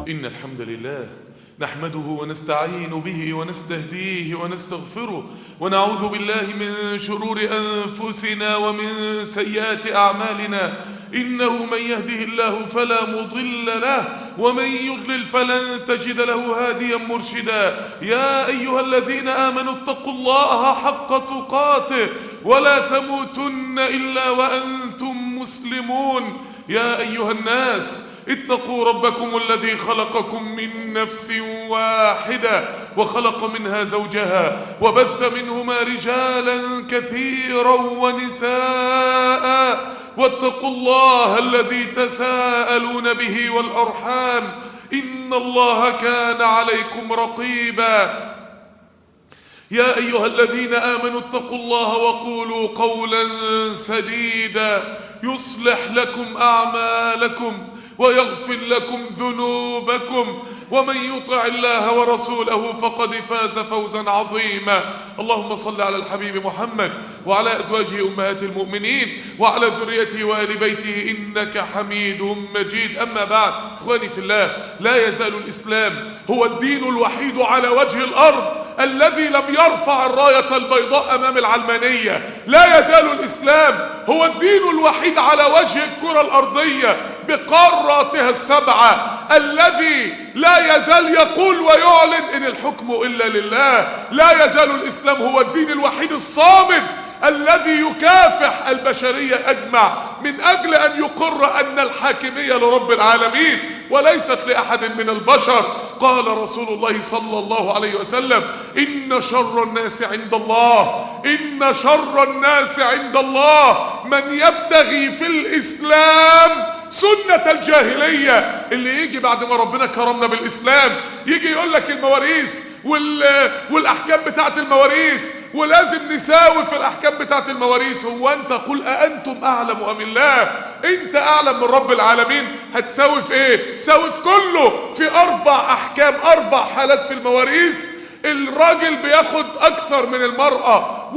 إن الحمد لله نحمده ونستعين به ونستهديه ونستغفره ونعوذ بالله من شرور أنفسنا ومن سيئات أعمالنا. إنه من يهده الله فلا مضل له ومن يضلل فلن تجد له هاديا مرشدا. يا أيها الذين آمنوا اتقوا الله حق تقاته ولا تموتن إلا وأنتم مسلمون. يا أيها الناس اتقوا ربكم الذي خلقكم من نفس واحدة وخلق منها زوجها وبث منهما رجالا كثيرا ونساء واتقوا الله الذي تساءلون به والأرحام إن الله كان عليكم رقيبا. يا أيها الذين آمنوا اتقوا الله وقولوا قولا سديدا يصلح لكم أعمالكم ويغفر لكم ذنوبكم ومن يطع الله ورسوله فقد فاز فوزا عظيما. اللهم صل على الحبيب محمد وعلى أزواجه أمهات المؤمنين وعلى ذريته وآل بيته إنك حميد مجيد. أما بعد، إخواني في الله، لا يزال الإسلام هو الدين الوحيد على وجه الأرض الذي لم يرفع الراية البيضاء أمام العلمانية. لا يزال الإسلام هو الدين الوحيد على وجه الكرة الأرضية بقاراتها السبعة الذي لا يزال يقول ويعلن إن الحكم إلا لله. لا يزال الإسلام هو الدين الوحيد الصامد الذي يكافح البشرية أجمع من أجل أن يقر أن الحاكمية لرب العالمين وليست لأحد من البشر. قال رسول الله صلى الله عليه وسلم: إن شر الناس عند الله من يبتغي في الإسلام سنة الجاهلية. اللي يجي بعد ما ربنا كرمنا بالإسلام يجي يقول لك المواريث والأحكام بتاعت المواريث ولازم نساوي في الأحكام بتاعت المواريث. هو أنت قل أأنتم أعلم أم الله؟ أنت أعلم من رب العالمين. هتساوي في إيه؟ ساوي في كله. في 4 أحكام، 4 حالات في المواريث الراجل بياخد أكثر من المرأة،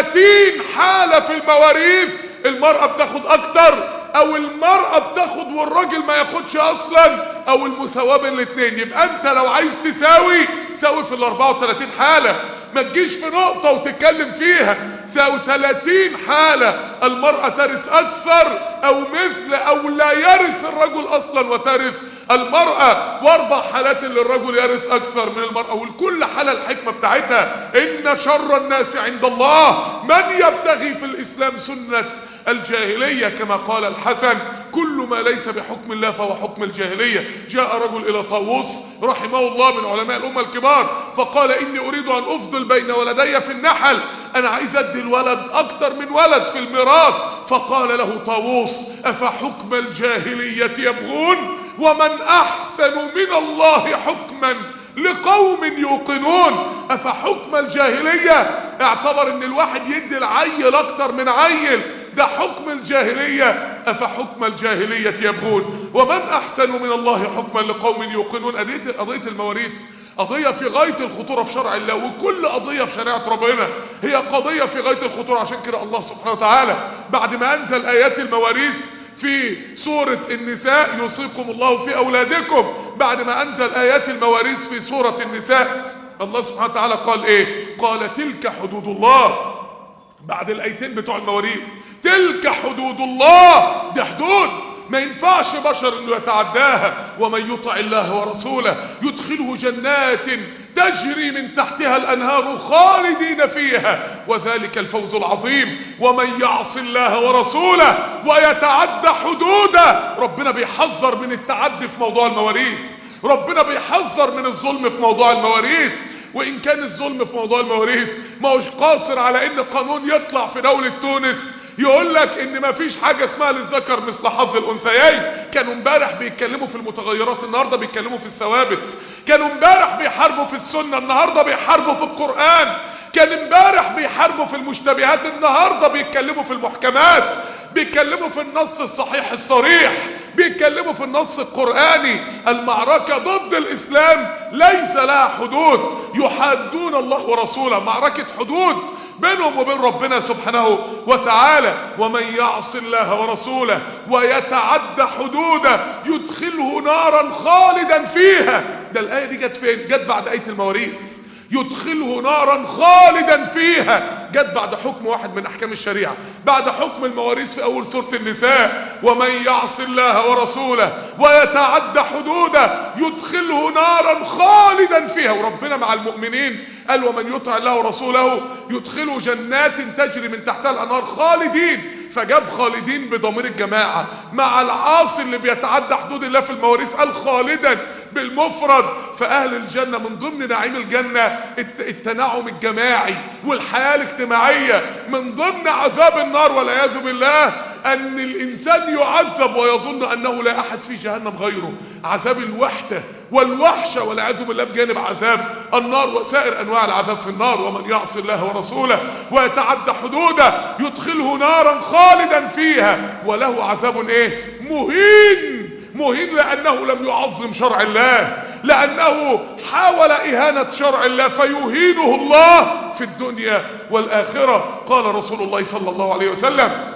و30 حالة في المواريث المرأة بتاخد أكتر، أو المرأة بتاخد والراجل ما ياخدش أصلا، أو المساواة بين الاتنين. يبقى أنت لو عايز تساوي ساوي في 34 حالة، ما تجيش في نقطة وتتكلم فيها. ساوي 30 حالة المرأة ترث أكثر أو مثل أو لا يرث الرجل أصلا وترث المرأة، و4 حالات اللي الرجل يرث أكثر من المرأة، ولكل حالة الحكمة بتاعتها. إن شر الناس عند الله من يبتغي في الإسلام سنة الجاهلية، كما قال الحسن: كل ما ليس بحكم الله فهو حكم الجاهلية. جاء رجل إلى طاووس رحمه الله من علماء الأمة الكبار فقال: إني أريد أن أفضل بين ولدي في النحل، أنا عايز أدي الولد أكتر من ولد في الميراث. فقال له طاووس: أفحكم الجاهلية يبغون ومن أحسن من الله حكما لقوم يوقنون. أفحكم الجاهلية، اعتبر ان الواحد يدي العيل اكتر من عيل، ده حكم الجاهلية. أفحكم الجاهلية يبغون ومن أحسن من الله حكما لقوم يوقنون. قضية المواريث قضية في غاية الخطورة في شرع الله، وكل قضية في شريعة ربنا هي قضية في غاية الخطورة. عشان كده الله سبحانه وتعالى بعد ما أنزل آيات المواريث في سورة النساء: يوصيكم الله في أولادكم، بعد ما أنزل آيات المواريث في سورة النساء الله سبحانه وتعالى قال إيه؟ قال: تلك حدود الله. بعد الآيتين بتوع المواريث: تلك حدود الله، دي حدود ما ينفعش بشر انه يتعداها. ومن يطع الله ورسوله يدخله جنات تجري من تحتها الأنهار خالدين فيها وذلك الفوز العظيم. ومن يعص الله ورسوله ويتعدى حدوده. ربنا بيحذر من التعدي في موضوع المواريث، ربنا بيحذر من الظلم في موضوع المواريث. وإن كان الظلم في موضوع المواريث ما هوش قاصر على إن قانون يطلع في دولة تونس يقول لك إن ما فيش حاجة اسمها للذكر مثل حظ الأنثيين. كانوا امبارح بيتكلموا في المتغيرات، النهارده بيتكلموا في الثوابت. كانوا امبارح بيحاربوا في السنة، النهارده بيحاربوا في القرآن. كان امبارح بيحاربوا في المشتبهات، النهارده بيتكلموا في المحكمات. بيتكلموا في النص الصحيح الصريح، بيتكلموا في النص القرآني. المعركة ضد الإسلام ليس لها حدود، يحادون الله ورسوله. معركة حدود بينهم وبين ربنا سبحانه وتعالى. ومن يعص الله ورسوله ويتعدى حدوده يدخله نارا خالدا فيها. ده الآية دي جت فين؟ جت بعد آية المواريث. يدخله نارا خالدا فيها جت بعد حكم واحد من احكام الشريعه، بعد حكم المواريث في اول سوره النساء. ومن يعص الله ورسوله ويتعدى حدوده يدخله نارا خالدا فيها. وربنا مع المؤمنين قال ومن يطع الله ورسوله يدخله جنات تجري من تحتها الانهار خالدين، فجاب خالدين بضمير الجماعه. مع العاصي اللي بيتعدى حدود الله في المواريث قال خالدا بالمفرد. فاهل الجنه من ضمن نعيم الجنه التنعم الجماعي والحياه الاجتماعيه. من ضمن عذاب النار والعياذ بالله ان الانسان يعذب ويظن انه لا احد في جهنم غيره. عذاب الوحده والوحشه والعياذ بالله بجانب عذاب النار وسائر انواع العذاب في النار. ومن يعص الله ورسوله ويتعدى حدوده يدخله نارا خالدا فيها وله عذاب ايه؟ مهين. مهين لأنه لم يعظم شرع الله، لأنه حاول إهانة شرع الله فيهينه الله في الدنيا والآخرة. قال رسول الله صلى الله عليه وسلم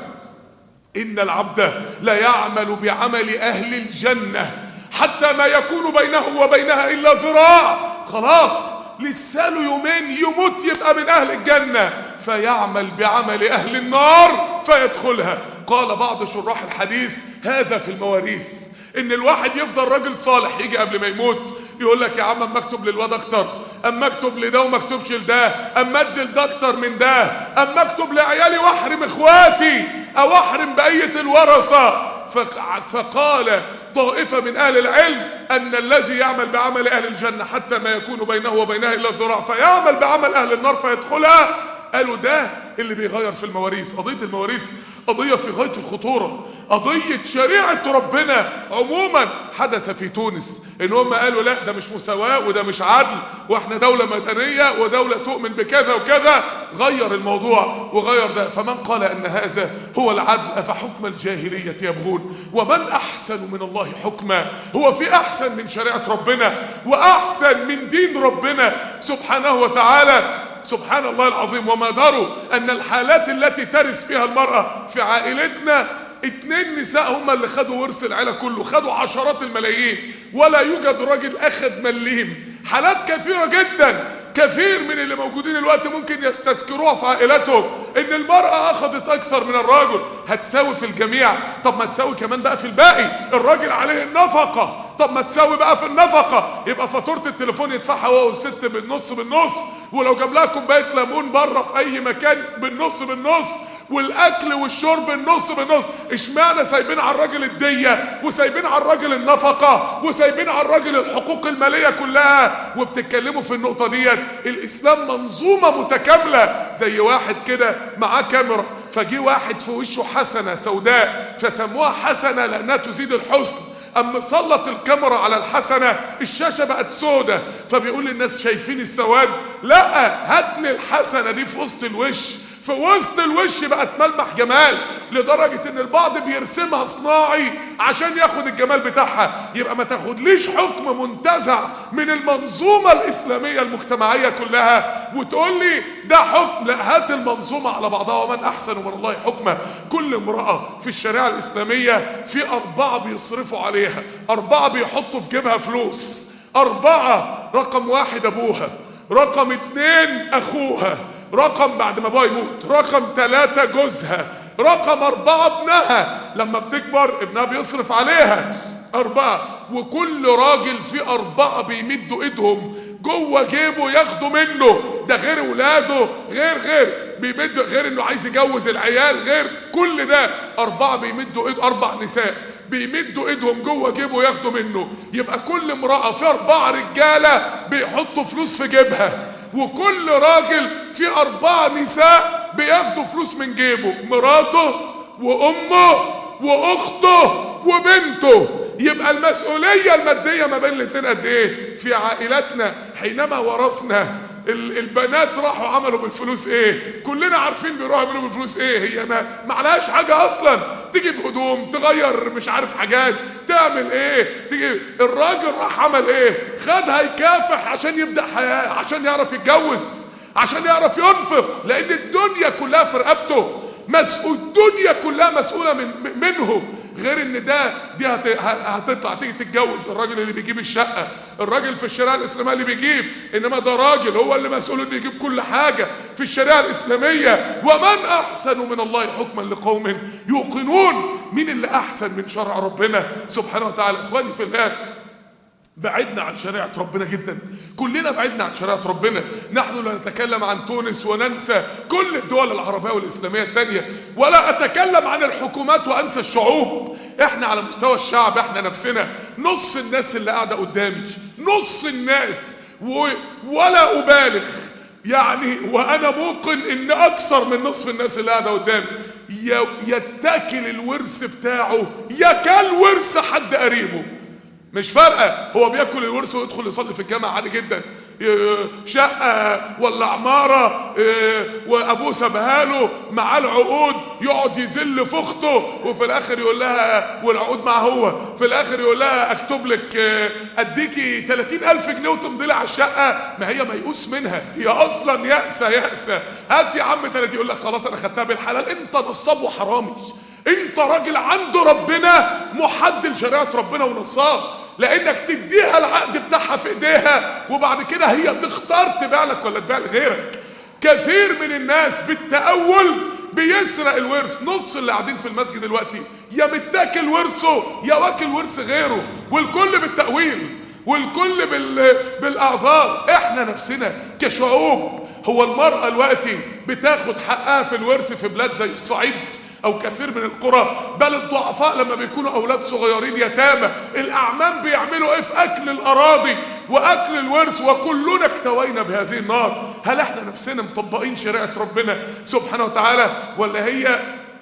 إن العبد لا يعمل بعمل أهل الجنة حتى ما يكون بينه وبينها إلا ذراع. خلاص لسه له يومين يموت يبقى من أهل الجنة، فيعمل بعمل أهل النار فيدخلها. قال بعض شراح الحديث هذا في المواريث، ان الواحد يفضل راجل صالح يجي قبل ما يموت يقول لك يا عم اما اكتب للواد اكتر، اما اكتب لده وما اكتبش لده، اما ادي لده اكتر من ده، اما اكتب لعيالي واحرم اخواتي او احرم بقيه الورثه. فقال طائفه من اهل العلم ان الذي يعمل بعمل اهل الجنه حتى ما يكون بينه وبينها الا الذراع فيعمل بعمل اهل النار فيدخلها. قالوا ده اللي بيغير في المواريث. قضية المواريث قضية في غاية الخطورة، قضية شريعة ربنا عموما. حدث في تونس ان هم قالوا لا ده مش مساواة وده مش عدل واحنا دولة مدنية ودولة تؤمن بكذا وكذا. غير الموضوع وغير ده. فمن قال ان هذا هو العدل افحكم الجاهلية يبغون ومن احسن من الله حكما. هو في احسن من شريعة ربنا واحسن من دين ربنا سبحانه وتعالى؟ سبحان الله العظيم. وما دروا ان الحالات التي ترث فيها المرأة في عائلتنا 2 نساء هم اللي خدوا ورث العيلة كله، خدوا عشرات الملايين ولا يوجد راجل اخذ مليم. حالات كثيرة جدا، كثير من اللي موجودين الوقت ممكن يستذكروها في عائلتهم ان المرأة اخذت اكثر من الرجل. هتساوي في الجميع؟ طب ما تساوي كمان بقى في الباقي. الراجل عليه النفقة، طب ما تساوي بقى في النفقة. يبقى فاتورة التليفون يدفعها هو والست بالنص بالنص، ولو جاب لها كوباية ليمون بره في اي مكان بالنص بالنص، والاكل والشرب بالنص بالنص. اشمعنى سايبين على الراجل الدية وسايبين على الراجل النفقة وسايبين على الراجل الحقوق المالية كلها وبتتكلموا في النقطة ديت؟ الاسلام منظومة متكاملة. زي واحد كده معاه كاميرا فجي واحد في وشه حسنة سوداء فسموها حسنة لانها تزيد الحسن، اما سلط الكاميرا على الحسنة الشاشة بقت سودة، فبيقول للناس شايفين السواد؟ لا، هات لي الحسنة دي في وسط الوش. في وسط الوش بقت ملمح جمال، لدرجة ان البعض بيرسمها صناعي عشان ياخد الجمال بتاعها. يبقى ما تاخدليش حكم منتزع من المنظومة الاسلامية المجتمعية كلها وتقول لي ده حكم. لا، هات المنظومة على بعضها. ومن احسن من الله حكما. كل امرأة في الشريعة الاسلامية في 4 بيصرفوا عليها، 4 بيحطوا في جيبها فلوس. 4: رقم 1 ابوها، رقم 2 اخوها، رقم بعد ما ابوها يموت، رقم 3 جوزها، رقم 4 ابنها. لما بتكبر ابنها بيصرف عليها. 4. وكل راجل في 4 بيمدوا ايدهم جوه جيبه ياخدوا منه. ده غير ولاده، غير بيمدوا، غير انه عايز يجوز العيال، غير كل ده. 4 بيمدوا ايد، 4 نساء بيمدوا ايدهم جوه جيبه ياخدوا منه. يبقى كل امرأة في 4 رجالة بيحطوا فلوس في جيبها، وكل راجل في 4 نساء بياخدوا فلوس من جيبه، مراته وامه واخته وبنته. يبقى المسؤولية المادية ما بين الاتنين قد ايه؟ في عائلاتنا حينما ورثنا البنات راحوا عملوا بالفلوس ايه؟ كلنا عارفين بيروحوا يعملوا بالفلوس ايه. هي ما عليهاش حاجة اصلا، تجيب هدوم، تغير مش عارف حاجات، تعمل ايه، تجيب. الراجل راح عمل ايه؟ خدها يكافح عشان يبدأ حياة، عشان يعرف يتجوز، عشان يعرف ينفق، لان الدنيا كلها في رقبته، الدنيا كلها مسؤولة منه. غير ان دي هتطلع تيجي تتجوز الراجل اللي بيجيب الشقة، الراجل في الشريعة الإسلامية اللي بيجيب، انما ده راجل هو اللي مسؤول انه يجيب كل حاجة في الشريعة الإسلامية. ومن احسن من الله حكما لقوم يوقنون. مين اللي احسن من شرع ربنا سبحانه وتعالى؟ اخواني في الله، بعدنا عن شريعة ربنا جدا، كلنا بعدنا عن شريعة ربنا. نحن لا نتكلم عن تونس وننسى كل الدول العربية والإسلامية التانية، ولا أتكلم عن الحكومات وأنسى الشعوب. احنا على مستوى الشعب احنا نفسنا نص الناس اللي قاعدة قدامي، نص الناس، ولا أبالغ يعني، وأنا موقن إن أكثر من نصف الناس اللي قاعدة قدامي يتاكل الورث بتاعه، يكل ورث حد قريبه، مش فارقه، هو بياكل الورث ويدخل يصلي في الجامع عادي جدا، شقه ولا عماره وابوه سابها له معاه العقود، يقعد يذل في اخته، وفي الاخر يقول لها، والعقود معاه هو، في الاخر يقول لها اكتب لك اديكي 30,000 جنيه وتمضي لي على الشقه. ما هي ميؤوس منها، هي اصلا يأسه. هات يا عم 30، يقول لك خلاص انا خدتها بالحلال. انت نصاب وحرامي، انت راجل عنده ربنا محد لشريعة ربنا ونصاب، لانك تديها العقد بتاعها في ايديها وبعد كده هي تختار تبيع لك ولا تبيع لغيرك. كثير من الناس بالتأول بيسرق الورث. نص اللي قاعدين في المسجد دلوقتي يا متاكل ورثه يا واكل ورث غيره، والكل بالتأويل والكل بالاعذار. احنا نفسنا كشعوب، هو المرأة دلوقتي بتاخد حقها في الورث في بلاد زي الصعيد او كثير من القرى، بل الضعفاء لما بيكونوا اولاد صغيرين يتامى، الاعمام بيعملوا ايه في اكل الاراضي واكل الورث، وكلنا اكتوينا بهذه النار. هل احنا نفسنا مطبقين شريعة ربنا سبحانه وتعالى، ولا هي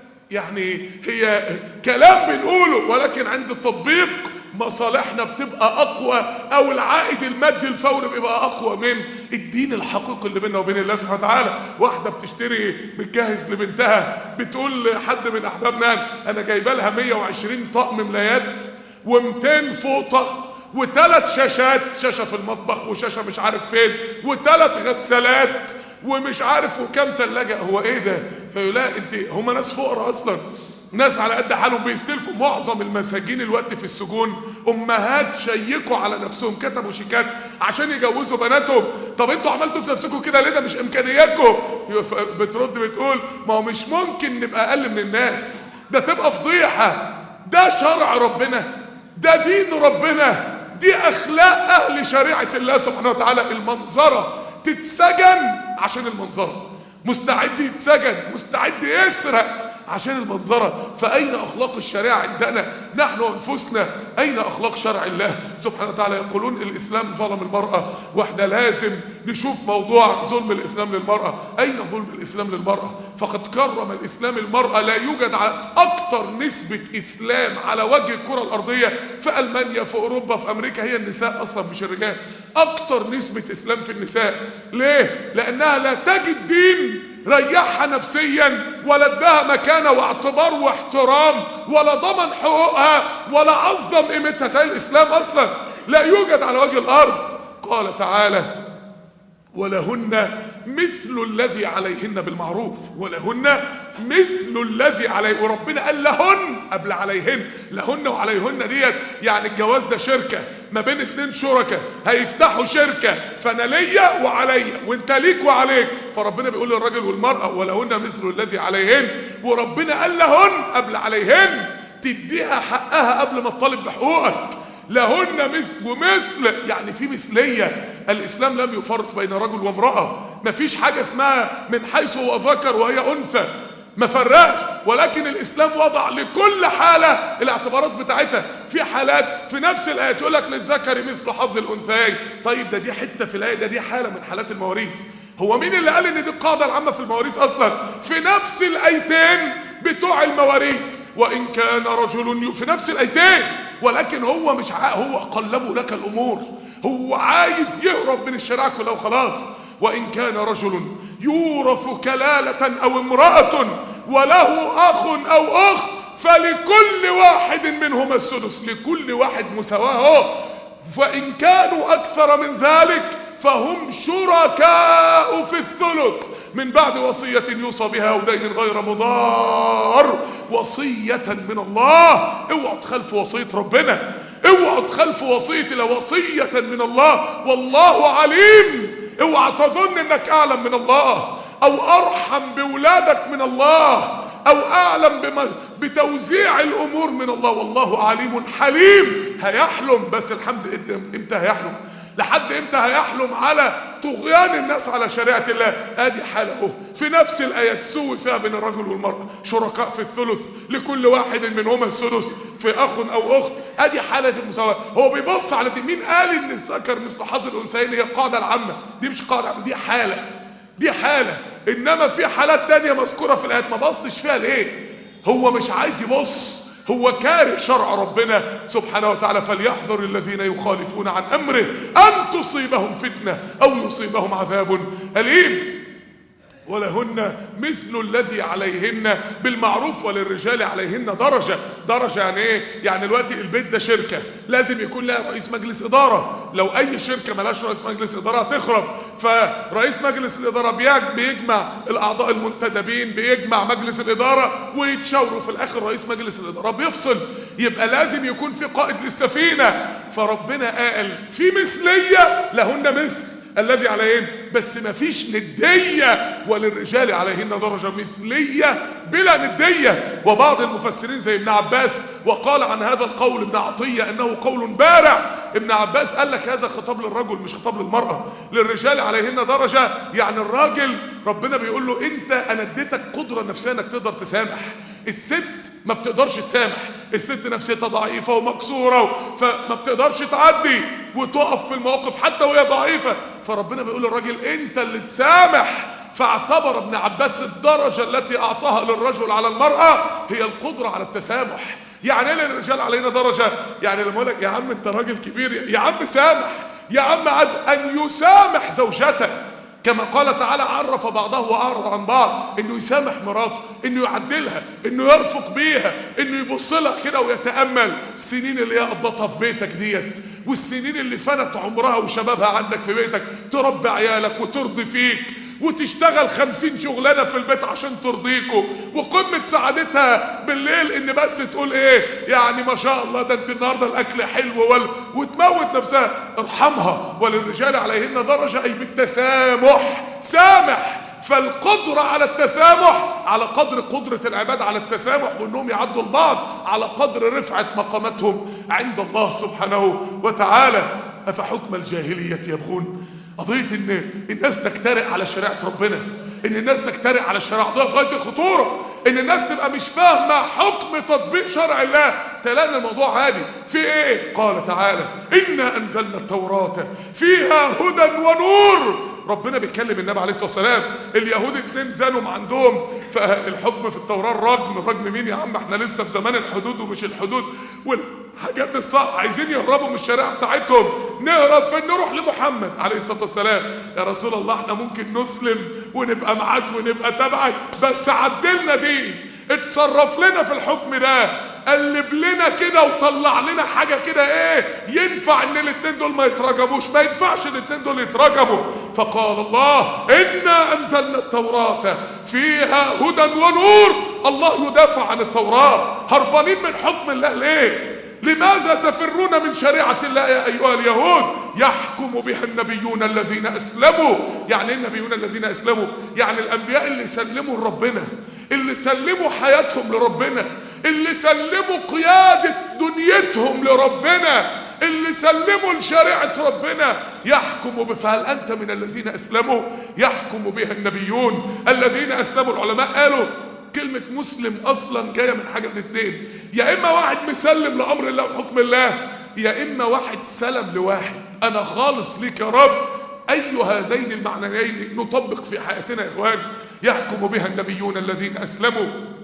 يعني هي كلام بنقوله ولكن عند التطبيق مصالحنا بتبقى اقوى، او العائد المادي الفوري بيبقى اقوى من الدين الحقيقي اللي بيننا وبين الله سبحانه وتعالى. واحده بتشتري بتجهز لبنتها، بتقول لحد من احبابنا انا جايبه لها 120 طقم ملايات و200 فوطه و3 شاشات، شاشه في المطبخ وشاشه مش عارف فين و3 غسالات ومش عارف وكم ثلاجه. هو ايه ده؟ فيقول لها انت، هم ناس فقراء اصلا، ناس على قد حالهم بيستلفوا. معظم المساجين الوقت في السجون امهات شيكوا على نفسهم، كتبوا شيكات عشان يجوزوا بناتهم. طب انتوا عملتوا في نفسكم كده ليه؟ ده مش امكانياتكم. بترد بتقول ما هو مش ممكن نبقى اقل من الناس، ده تبقى فضيحه. ده شرع ربنا، ده دين ربنا، دي اخلاق اهل شريعه الله سبحانه وتعالى. المنظره تتسجن عشان المنظره، مستعد يتسجن، مستعد يسرق عشان المنظرة. فأين أخلاق الشريعة عندنا نحن أنفسنا؟ أين أخلاق شرع الله سبحانه وتعالى؟ يقولون الإسلام ظلم المرأة، وإحنا لازم نشوف موضوع ظلم الإسلام للمرأة. أين ظلم الإسلام للمرأة؟ فقد كرم الإسلام المرأة. لا يوجد أكتر نسبة إسلام على وجه الكرة الأرضية في ألمانيا، في أوروبا، في أمريكا، هي النساء أصلا مش الرجال. أكتر نسبة إسلام في النساء. ليه؟ لأنها لا تجد دين ريحها نفسيا، ولا اداها مكانه واعتبار واحترام، ولا ضمن حقوقها، ولا عظم قيمتها زي الاسلام. اصلا لا يوجد على وجه الارض. قال تعالى ولهن مثل الذي عليهن بالمعروف، ولهن مثل الذي عليه. وربنا قال لهن قبل عليهن. لهن وعليهن ديت يعني الجواز ده شركه ما بين 2 شركاء هيفتحوا شركه، فانا ليا وعليا وانت ليك وعليك. فربنا بيقول للراجل والمراه ولهن مثل الذي عليهن، وربنا قال لهن قبل عليهن، تديها حقها قبل ما تطالب بحقوقك. لهن مثل، ومثل يعني في مثلية. الإسلام لم يفرق بين رجل وامرأة، مفيش حاجة اسمها من حيث هو ذكر وهي أنثى، ما فرقش. ولكن الإسلام وضع لكل حالة الاعتبارات بتاعتها. في حالات في نفس الآية يقول لك للذكر مثل حظ الأنثيين. طيب ده دي حتة في الآية، ده دي حالة من حالات المواريث. هو مين اللي قال ان دي القاعدة العامة في المواريث اصلا؟ في نفس الآيتين بتوع المواريث. وإن كان رجل في نفس الآيتين، ولكن هو مش هو قلبوا لك الأمور، هو عايز يهرب من الشريعة كلها وخلاص. وإن كان رجل يورث كلالة أو امرأة وله أخ أو أخت فلكل واحد منهما السدس، لكل واحد مساواة. فإن كانوا أكثر من ذلك فهم شركاء في الثلث من بعد وصية يوصى بها أو دين غير مضار، وصية من الله. اوعوا تخالفوا وصية ربنا، اوعوا تخالفوا وصية الله، وصية من الله والله عليم. اوعى تظن انك اعلم من الله او ارحم بولادك من الله او اعلم بتوزيع الامور من الله. والله عليم حليم. هيحلم، بس الحمد امتى هيحلم؟ لحد امتى هيحلم على طغيان الناس على شريعة الله؟ ادي حاله اهو في نفس الايه تسوي فيها بين الرجل والمرأة، شركاء في الثلث لكل واحد منهما السدس في اخ او اخت. ادي حاله المساواه. هو بيبص على دي. مين قال ان الذكر مثل حظ الانثيين هي القاعده العامه؟ دي مش قاعده عامه، دي حاله. انما في حالات تانية مذكوره في الايات ما بصش فيها ليه؟ هو مش عايز يبص، هو كاره شرع ربنا سبحانه وتعالى. فليحذر الذين يخالفون عن امره ان تصيبهم فتنه او يصيبهم عذاب اليم. ولهن مثل الذي عليهن بالمعروف وللرجال عليهن درجة يعني ايه؟ يعني دلوقتي البيت ده شركة لازم يكون لها رئيس مجلس إدارة. لو أي شركة ملاش رئيس مجلس إدارة هتخرب. فرئيس مجلس الإدارة بيجمع الأعضاء المنتدبين، بيجمع مجلس الإدارة ويتشاوروا في الآخر رئيس مجلس الإدارة بيفصل. يبقى لازم يكون في قائد للسفينة. فربنا قال في مثلية لهن مثل الذي عليهن، بس ما فيش ندية. وللرجال عليهن درجة، مثلية بلا ندية. وبعض المفسرين زي ابن عباس وقال عن هذا القول ابن عطية انه قول بارع. ابن عباس قال لك هذا خطاب للرجل مش خطاب للمرأة. للرجال عليهن درجة يعني الراجل ربنا بيقول له انت انا اديتك قدرة نفسية انك تقدر تسامح. الست ما بتقدرش تسامح، الست نفسيتها ضعيفة ومكسورة فما بتقدرش تعدي وتقف في المواقف حتى وهي ضعيفة. فربنا بيقول للراجل انت اللي تسامح. فاعتبر ابن عباس الدرجة التي اعطاها للرجل على المرأة هي القدرة على التسامح. يعني ايه للرجال علينا درجة؟ يعني لما اقول لك يا عم انت راجل كبير، يا عم سامح، يا عم عد ان يسامح زوجته. كما قال تعالى عرف بعضه واعرض عن بعض، انه يسامح مراته، انه يعدلها، انه يرفق بيها، انه يبص لها كده ويتامل السنين اللي هي قضتها في بيتك ديت، والسنين اللي فنت عمرها وشبابها عندك في بيتك، تربي عيالك وترضي فيك وتشتغل 50 شغلانه في البيت عشان ترضيكوا، وقمه سعادتها بالليل ان بس تقول ايه يعني ما شاء الله ده انت النهارده الاكل حلو وتموت نفسها. ارحمها. وللرجال عليهن درجه اي بالتسامح. سامح. فالقدرة على التسامح على قدر قدرة العباد على التسامح وانهم يعدوا البعض على قدر رفعة مقامتهم عند الله سبحانه وتعالى. افحكم الجاهلية يبغون؟ قضية ان الناس تجترئ على شريعة ربنا، ان الناس تجترئ على الشريعة دي في غاية الخطورة. ان الناس تبقى مش فاهمة حكم تطبيق شرع الله، تلاقي الموضوع عادي. في ايه؟ قال تعالى انا انزلنا التوراة فيها هدى ونور. ربنا بيكلم النبي عليه الصلاة والسلام. اليهود 2 زنوا عندهم فالحكم في التوراة الرجم مين يا عم؟ احنا لسه في زمان الحدود ومش الحدود والحاجات الصعبة، عايزين يهربوا من الشريعة بتاعتهم. نهرب فين؟ نروح لمحمد عليه الصلاة والسلام. يا رسول الله احنا ممكن نسلم ونبقى معاك ونبقى تبعك، بس عدلنا دي، اتصرف لنا في الحكم ده، قلب لنا كده وطلع لنا حاجة كده ايه ينفع ان الاتنين دول ما يترجموش. ما ينفعش الاتنين دول يترجموا. فقال الله انا انزلنا التوراة فيها هدى ونور. الله يدافع عن التوراة. هربانين من حكم الله ليه؟ لماذا تفرون من شريعة الله يا أيها اليهود؟ يحكم بها النبيون الذين أسلموا. يعني ايه النبيون الذين أسلموا؟ يعني الأنبياء اللي سلموا لربنا، اللي سلموا حياتهم لربنا، اللي سلموا قيادة دنيتهم لربنا، اللي سلموا لشريعة ربنا. يحكم بها. فهل أنت من الذين أسلموا؟ يحكم بها النبيون الذين أسلموا. العلماء قالوا كلمة مسلم أصلا جاية من حاجة من اتنين، يا إما واحد مسلم لأمر الله وحكم الله، يا إما واحد سلم لواحد أنا خالص ليك يا رب. أي هذين المعنيين نطبق في حياتنا يا إخواني. يحكم بها النبيون الذين أسلموا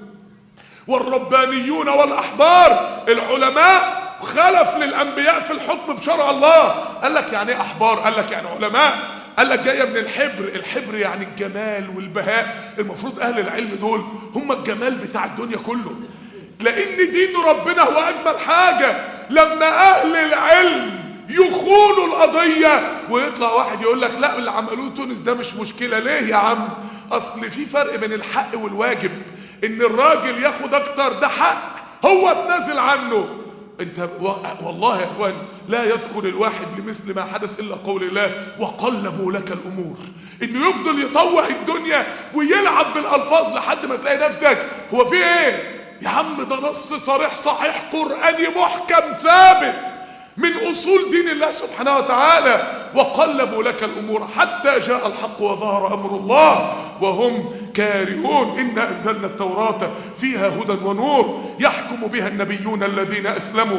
والربانيون والأحبار. العلماء خلف للأنبياء في الحكم بشرع الله. قال لك يعني إيه أحبار؟ قال لك يعني علماء. قال لك جايه من الحبر. الحبر يعني الجمال والبهاء. المفروض اهل العلم دول هم الجمال بتاع الدنيا كله، لان دين ربنا هو اجمل حاجه. لما اهل العلم يخونوا القضية، ويطلع واحد يقول لك لا اللي عملوه تونس ده مش مشكلة. ليه يا عم؟ اصل في فرق بين الحق والواجب. ان الراجل ياخد اكتر ده حق هو اتنازل عنه. انت والله يا اخوان لا يذكر الواحد لمثل ما حدث الا قول الله وقلبوا لك الامور. انه يفضل يطوع الدنيا ويلعب بالالفاظ لحد ما تلاقي نفسك هو في ايه يا عم؟ ده نص صريح صحيح قرآني محكم ثابت من اصول دين الله سبحانه وتعالى. وقلبوا لك الامور حتى جاء الحق وظهر امر الله وهم كارهون. انا انزلنا التوراة فيها هدى ونور يحكم بها النبيون الذين اسلموا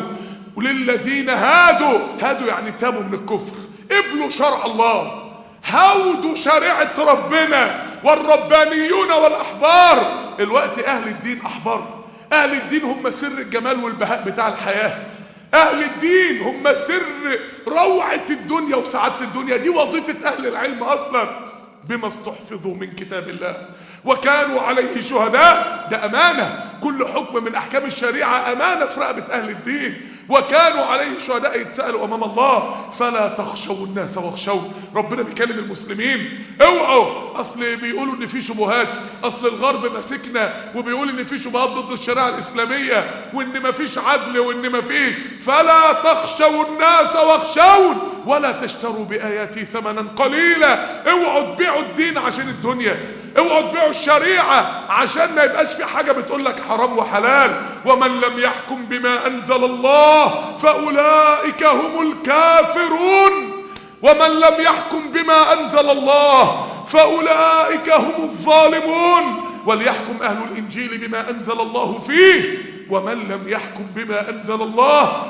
وللذين هادوا يعني تابوا من الكفر، قبلوا شرع الله، هودوا شريعة ربنا، والربانيون والاحبار. الوقت اهل الدين احبار. اهل الدين هم سر الجمال والبهاء بتاع الحياة. اهل الدين هم سر روعة الدنيا وسعادة الدنيا. دي وظيفة اهل العلم اصلا. بما استحفظوا من كتاب الله وكانوا عليه شهداء. ده امانة. كل حكم من احكام الشريعة امانة في رقبة اهل الدين. وكانوا عليه شهداء يتسألوا امام الله. فلا تخشوا الناس واخشون. ربنا بيكلم المسلمين اوعوا. اصل بيقولوا ان في شبهات، اصل الغرب ماسكنا وبيقول ان في شبهات ضد الشريعة الاسلامية وان مفيش عدل وان مفيش. فلا تخشوا الناس واخشون ولا تشتروا باياتي ثمنا قليلا. اوعوا تبيعوا الدين عشان الدنيا. اوعوا تبيعوا الشريعة عشان ما يبقاش في حاجة بتقول لك حرام وحلال. ومن لم يحكم بما انزل الله فاولئك هم الكافرون. ومن لم يحكم بما انزل الله فاولئك هم الظالمون. وليحكم اهل الانجيل بما انزل الله فيه ومن لم يحكم بما انزل الله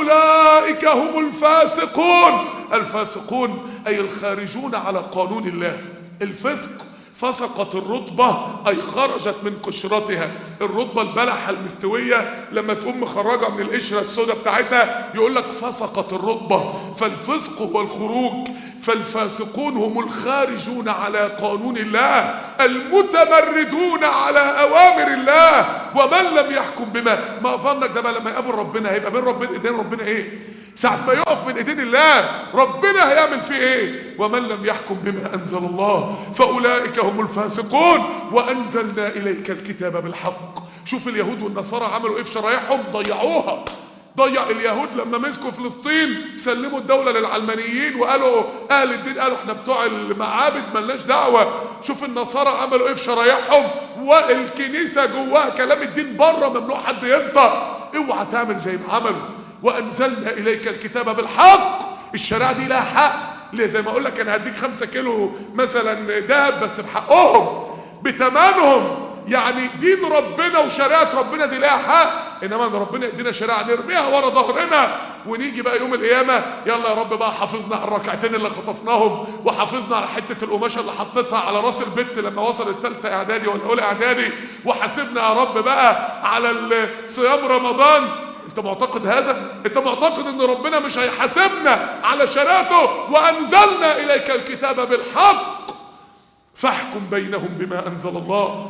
فاولئك هم الفاسقون. الفاسقون اي الخارجون على قانون الله. الفسق فسقت الرطبة أي خرجت من قشرتها. الرطبة البلحة المستوية لما تقوم مخرجة من القشرة السوداء بتاعتها يقول لك فسقت الرطبة. فالفسق هو الخروج. فالفاسقون هم الخارجون على قانون الله المتمردون على أوامر الله. ومن لم يحكم بما ما ظنك ده بقى لما يقابل ربنا هيبقى بين ربنا ايدين ربنا ايه؟ ساعة ما يقف من ايدين الله ربنا هيعمل فيه ايه؟ ومن لم يحكم بما انزل الله فاولئك هم الفاسقون. وانزلنا اليك الكتاب بالحق. شوف اليهود والنصارى عملوا ايه في شرايعهم؟ ضيعوها. ضيع اليهود لما مسكوا فلسطين سلموا الدولة للعلمانيين وقالوا اهل الدين قالوا احنا بتوع المعابد ملناش دعوة. شوف النصارى عملوا ايه في شرايعهم. والكنيسة جواها كلام الدين بره ممنوع حد ينطق. اوعى تعمل زي ما عملوا. وانزلنا اليك الكتاب بالحق. الشريعة دي لها حق. ليه؟ زي ما اقول لك انا هديك 5 كيلو مثلا دهب بس بحقهم بتمنهم. يعني دين ربنا وشريعة ربنا دي لها حق. انما ان ربنا يدينا شريعة نرميها ورا ظهرنا ونيجي بقى يوم القيامة يلا يا رب بقى حافظنا على الركعتين اللي خطفناهم وحافظنا على حتة القماشة اللي حطيتها على راس البت لما وصلت 3 اعدادي ولا اولى اعدادي وحاسبنا يا رب بقى على صيام رمضان. انت معتقد هذا؟ انت معتقد ان ربنا مش هيحاسبنا على شريعته؟ وانزلنا اليك الكتاب بالحق فاحكم بينهم بما انزل الله.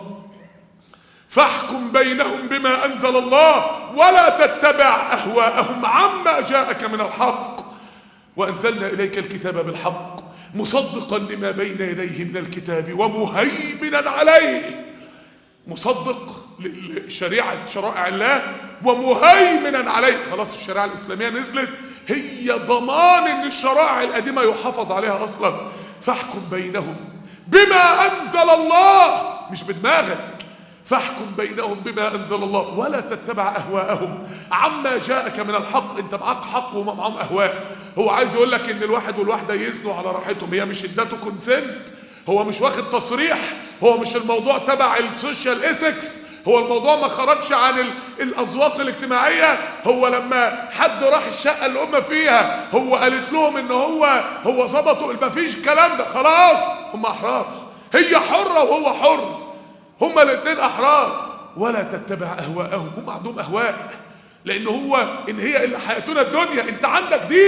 فاحكم بينهم بما انزل الله ولا تتبع اهواءهم عما جاءك من الحق. وانزلنا اليك الكتاب بالحق مصدقا لما بين يديه من الكتاب ومهيمنا عليه. مصدق لشريعة شرائع الله ومهيمنا عليه. خلاص الشريعة الإسلامية نزلت هي ضمان ان الشرائع القديمة يحافظ عليها اصلا. فاحكم بينهم بما انزل الله مش بدماغك. فاحكم بينهم بما انزل الله ولا تتبع اهواءهم عما جاءك من الحق. انت معاك حق وما معاهم اهواء. هو عايز يقول لك ان الواحد والواحده يزنوا على راحتهم. هي مش ادته كونسنت. هو مش واخد تصريح. هو مش الموضوع تبع السوشيال ايثكس. هو الموضوع ما خرجش عن الاذواق الاجتماعيه. هو لما حد راح الشقه اللي هم فيها هو قالت لهم ان هو ظبطوا ما فيش الكلام ده. خلاص هم احرار. هي حره وهو حر. هما الاثنين احرار. ولا تتبع اهواءهم. هم عندهم اهواء لان هو ان هي اللي حياتنا الدنيا. انت عندك دين.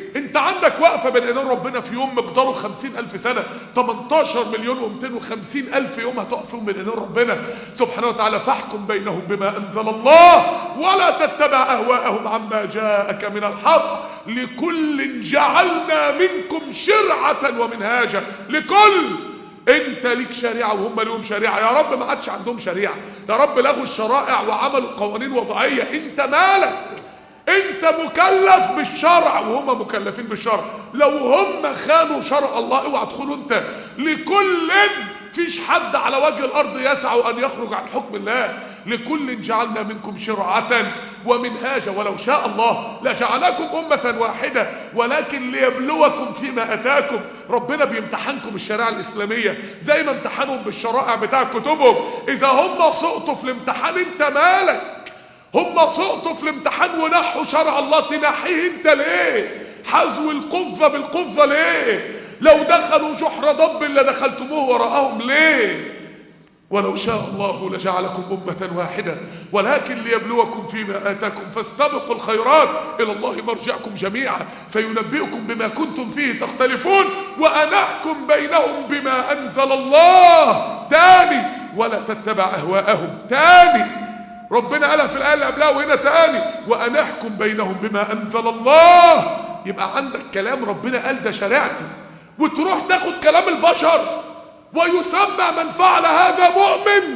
انت عندك وقفة بين ايدين ربنا في يوم مقداره 50,000 سنة، 18,250,000 يوم هتقف فيهم بين ايدين ربنا سبحانه وتعالى. فاحكم بينهم بما انزل الله ولا تتبع اهواءهم عما جاءك من الحق، لكل جعلنا منكم شرعة ومنهاجا. لكل، انت ليك شريعة وهم لهم شريعة. يا رب ما عادش عندهم شريعة، يا رب لغوا الشرائع وعملوا قوانين وضعية. انت مالك؟ انت مكلف بالشرع وهم مكلفين بالشرع. لو هم خانوا شرع الله اوعى تخونوا انت. لكل، فيش حد على وجه الارض يسع ان يخرج عن حكم الله. لكل جعلنا منكم شرعة ومنهاجا ولو شاء الله لجعلكم امة واحدة ولكن ليبلوكم فيما اتاكم. ربنا بيمتحنكم الشريعة الاسلامية زي ما امتحنهم بالشرائع بتاع كتبهم. اذا هم سقطوا في الامتحان انت مالك؟ هم سقطوا في الامتحان ونحوا شرع الله، تنحيه انت ليه؟ حذو القذة بالقذة ليه؟ لو دخلوا جحر ضب اللي دخلتموه وراءهم ليه؟ ولو شاء الله لجعلكم أمة واحدة ولكن ليبلوكم فيما آتاكم فاستبقوا الخيرات إلى الله مرجعكم جميعا فينبئكم بما كنتم فيه تختلفون وأنحكم بينهم بما أنزل الله. تاني، ولا تتبع أهواءهم. تاني ربنا قالها في الآية اللي قبلها وهنا تاني، وأنحكم بينهم بما أنزل الله. يبقى عندك كلام ربنا قال ده شريعتي، وتروح تاخد كلام البشر ويسمى من فعل هذا مؤمن.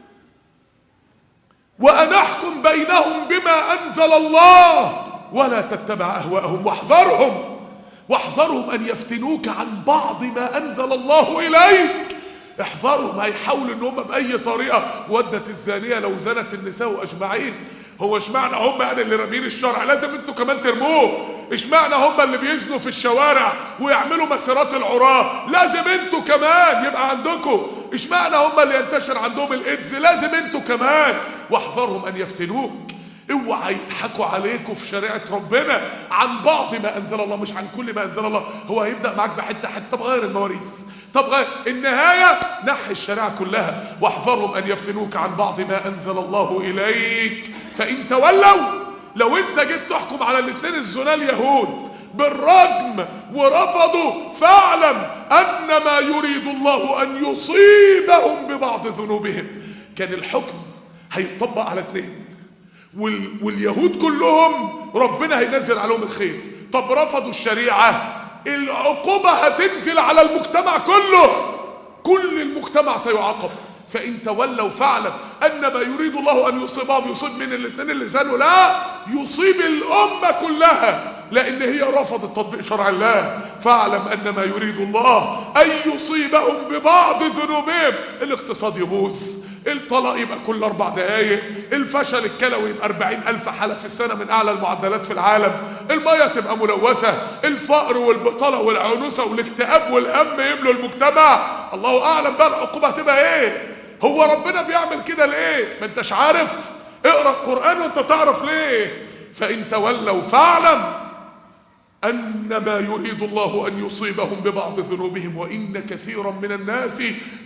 وأنحكم بينهم بما أنزل الله ولا تتبع أهواءهم واحذرهم أن يفتنوك عن بعض ما أنزل الله إليك. احذرهم، هيحاولوا ان هم باي طريقه. ودت الزانيه لو زنت النساء اجمعين. هو اشمعنى هم يعني اللي رامين الشرع لازم انتوا كمان ترموه؟ اشمعنى هم اللي بيزنوا في الشوارع ويعملوا مسيرات العراة لازم انتوا كمان يبقى عندكم؟ اشمعنى هم اللي ينتشر عندهم الايدز لازم انتوا كمان؟ واحذرهم ان يفتنوك. اوعى يضحكوا عليكم في شريعه ربنا عن بعض ما انزل الله، مش عن كل ما انزل الله. هو هيبدا معاك بحته حته. طب غير المواريث، طب غير النهايه، نحي الشريعه كلها. واحذرهم ان يفتنوك عن بعض ما انزل الله اليك فان تولوا. لو انت جيت تحكم على الاثنين الزنا اليهود بالرجم ورفضوا فاعلم انما يريد الله ان يصيبهم ببعض ذنوبهم. كان الحكم هيطبق على اثنين، واليهود كلهم ربنا هينزل عليهم الخير. طب رفضوا الشريعة، العقوبة هتنزل على المجتمع كله، كل المجتمع سيعاقب. فإن تولوا فاعلم أنما يريد الله أن يصيبهم. يصيب من الاثنين اللي زالوا؟ لا، يصيب الأمة كلها لأن هي رفضت تطبيق شرع الله. فاعلم أنما يريد الله أن يصيبهم ببعض ذنوبهم. الاقتصاد يبوظ، الطلاق يبقى كل 4 دقايق، الفشل الكلوي يبقى 40,000 حالة في السنة من أعلى المعدلات في العالم، المية تبقى ملوثة، الفقر والبطالة والعنوسة والاكتئاب والهم يملوا المجتمع. الله أعلم بقى العقوبة هتبقى إيه؟ هو ربنا بيعمل كده ليه؟ ما انتش عارف؟ اقرأ القرآن وانت تعرف ليه. فإن تولوا فاعلم أنما يريد الله أن يصيبهم ببعض ذنوبهم وإن كثيرا من الناس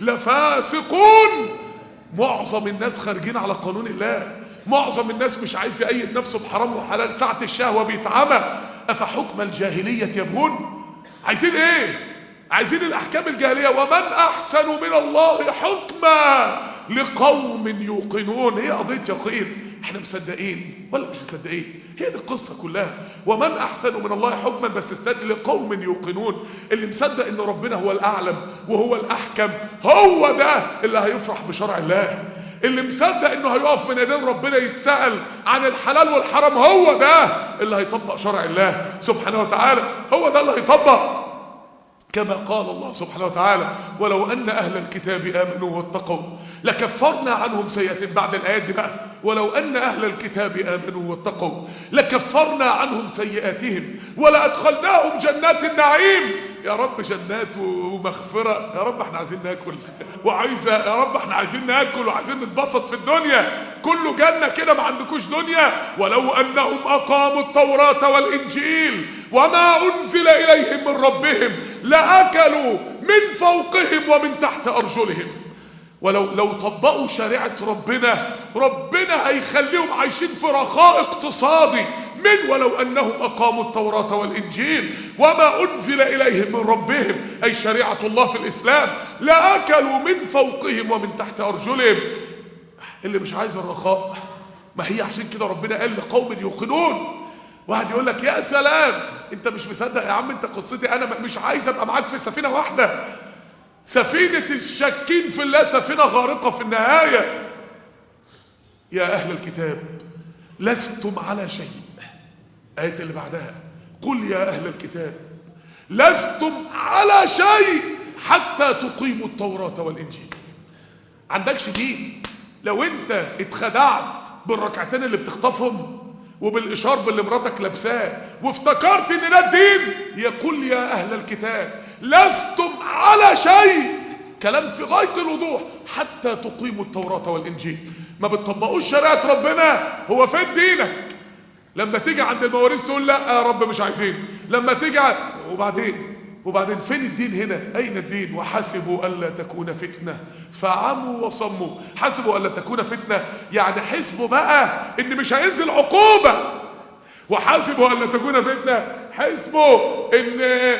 لفاسقون. معظم الناس خارجين على قانون الله، معظم الناس مش عايز يقيد نفسه بحرام وحلال، ساعة الشهوة بيتعمى. أفحكم الجاهلية يبغون؟ عايزين ايه؟ عايزين الأحكام الجاهلية. ومن أحسن من الله حكما لقوم يوقنون. هي قضية يقين، احنا مصدقين ولا مش مصدقين؟ هي دي القصة كلها. ومن أحسن من الله حكما، بس استدل لقوم يوقنون. اللي مصدق ان ربنا هو الأعلم وهو الأحكم هو ده اللي هيفرح بشرع الله. اللي مصدق انه هيقف من ايدين ربنا يتسأل عن الحلال والحرام هو ده اللي هيطبق شرع الله سبحانه وتعالى. هو ده اللي هيطبق كما قال الله سبحانه وتعالى: ولو أن أهل الكتاب آمنوا واتقوا لكفرنا عنهم سيئاتهم. بعد الآيات دي بقى: ولو أن أهل الكتاب آمنوا واتقوا لكفرنا عنهم سيئاتهم ولأدخلناهم جنات النعيم. يا رب جنات ومغفرة، يا رب احنا عايزين ناكل وعايزة، يا رب احنا عايزين ناكل وعايزين نتبسط في الدنيا، كله جنة كده ما عندكوش دنيا. ولو أنهم أقاموا التوراة والإنجيل وما أنزل إليهم من ربهم لأكلوا من فوقهم ومن تحت أرجلهم. ولو طبقوا شريعة ربنا هيخليهم عايشين في رخاء اقتصادي من ولو أنهم أقاموا التوراة والإنجيل وما أنزل إليهم من ربهم، أي شريعة الله في الإسلام، لأكلوا من فوقهم ومن تحت أرجلهم. اللي مش عايز الرخاء، ما هي عشان كده ربنا قال لقوم يوقنون. واحد يقول لك يا سلام انت مش مصدق يا عم، انت قصتي انا مش عايز ابقى معاك في سفينه واحده، سفينه الشاكين في الله سفينه غارقه في النهايه. يا اهل الكتاب لستم على شيء. الايه اللي بعدها قل يا اهل الكتاب لستم على شيء حتى تقيموا التوراة والانجيل. عندكش دين لو انت اتخدعت بالركعتين اللي بتخطفهم وبالاشارب اللي مراتك لابساه وافتكرت ان ده الدين. يقول يا اهل الكتاب لستم على شيء، كلام في غايه الوضوح، حتى تقيموا التوراة والانجيل. ما بتطبقوش شريعه ربنا، هو فين دينك؟ لما تيجي عند المواريث تقول لا يا رب مش عايزين، لما تيجي وبعدين فين الدين هنا؟ أين الدين؟ وحسبوا ألا تكون فتنة فعموا وصموا. حسبوا ألا تكون فتنة يعني حسبوا بقى إن مش هينزل عقوبة، وحسبوا ألا تكون فتنة حسبوا إن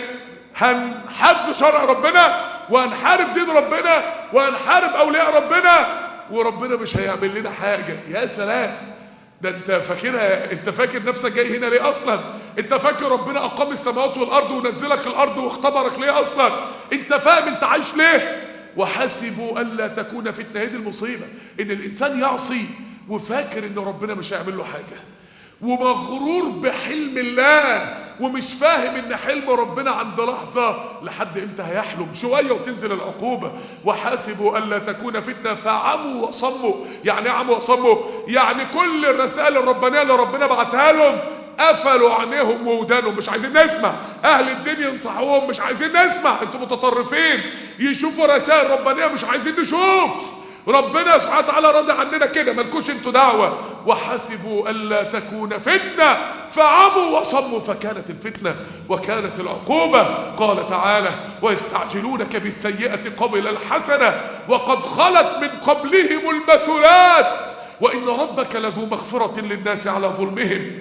هنحد شرع ربنا وهنحارب دين ربنا وهنحارب أولياء ربنا وربنا مش هيعمل لنا حاجة. يا سلام، ده انت فاكرها، انت فاكر نفسك جاي هنا ليه اصلا؟ انت فاكر ربنا اقام السماوات والارض ونزلك الارض واختبرك ليه اصلا؟ انت فاهم انت عايش ليه؟ وحسبوا الا تكون فتنه. هي دي المصيبه، ان الانسان يعصي وفاكر ان ربنا مش هيعمل له حاجه، ومغرور بحلم الله ومش فاهم ان حلم ربنا عند لحظه، لحد امتى هيحلم؟ شويه وتنزل العقوبه. وحاسبوا الا تكون فتنه فعموا وصموا. يعني ايه عموا وصموا؟ يعني كل الرسائل الربانيه اللي ربنا بعتها لهم قفلوا عينيهم وودانهم، مش عايزين نسمع. اهل الدين ينصحوهم مش عايزين نسمع، انتوا متطرفين. يشوفوا رسائل ربانيه مش عايزين نشوف. ربنا سبحانه وتعالى راضي عننا كده، مالكوش انتوا دعوه. وحسبوا الا تكون فتنه فعموا وصموا فكانت الفتنه وكانت العقوبه. قال تعالى ويستعجلونك بالسيئه قبل الحسنه وقد خلت من قبلهم المثلات وان ربك لذو مغفره للناس على ظلمهم.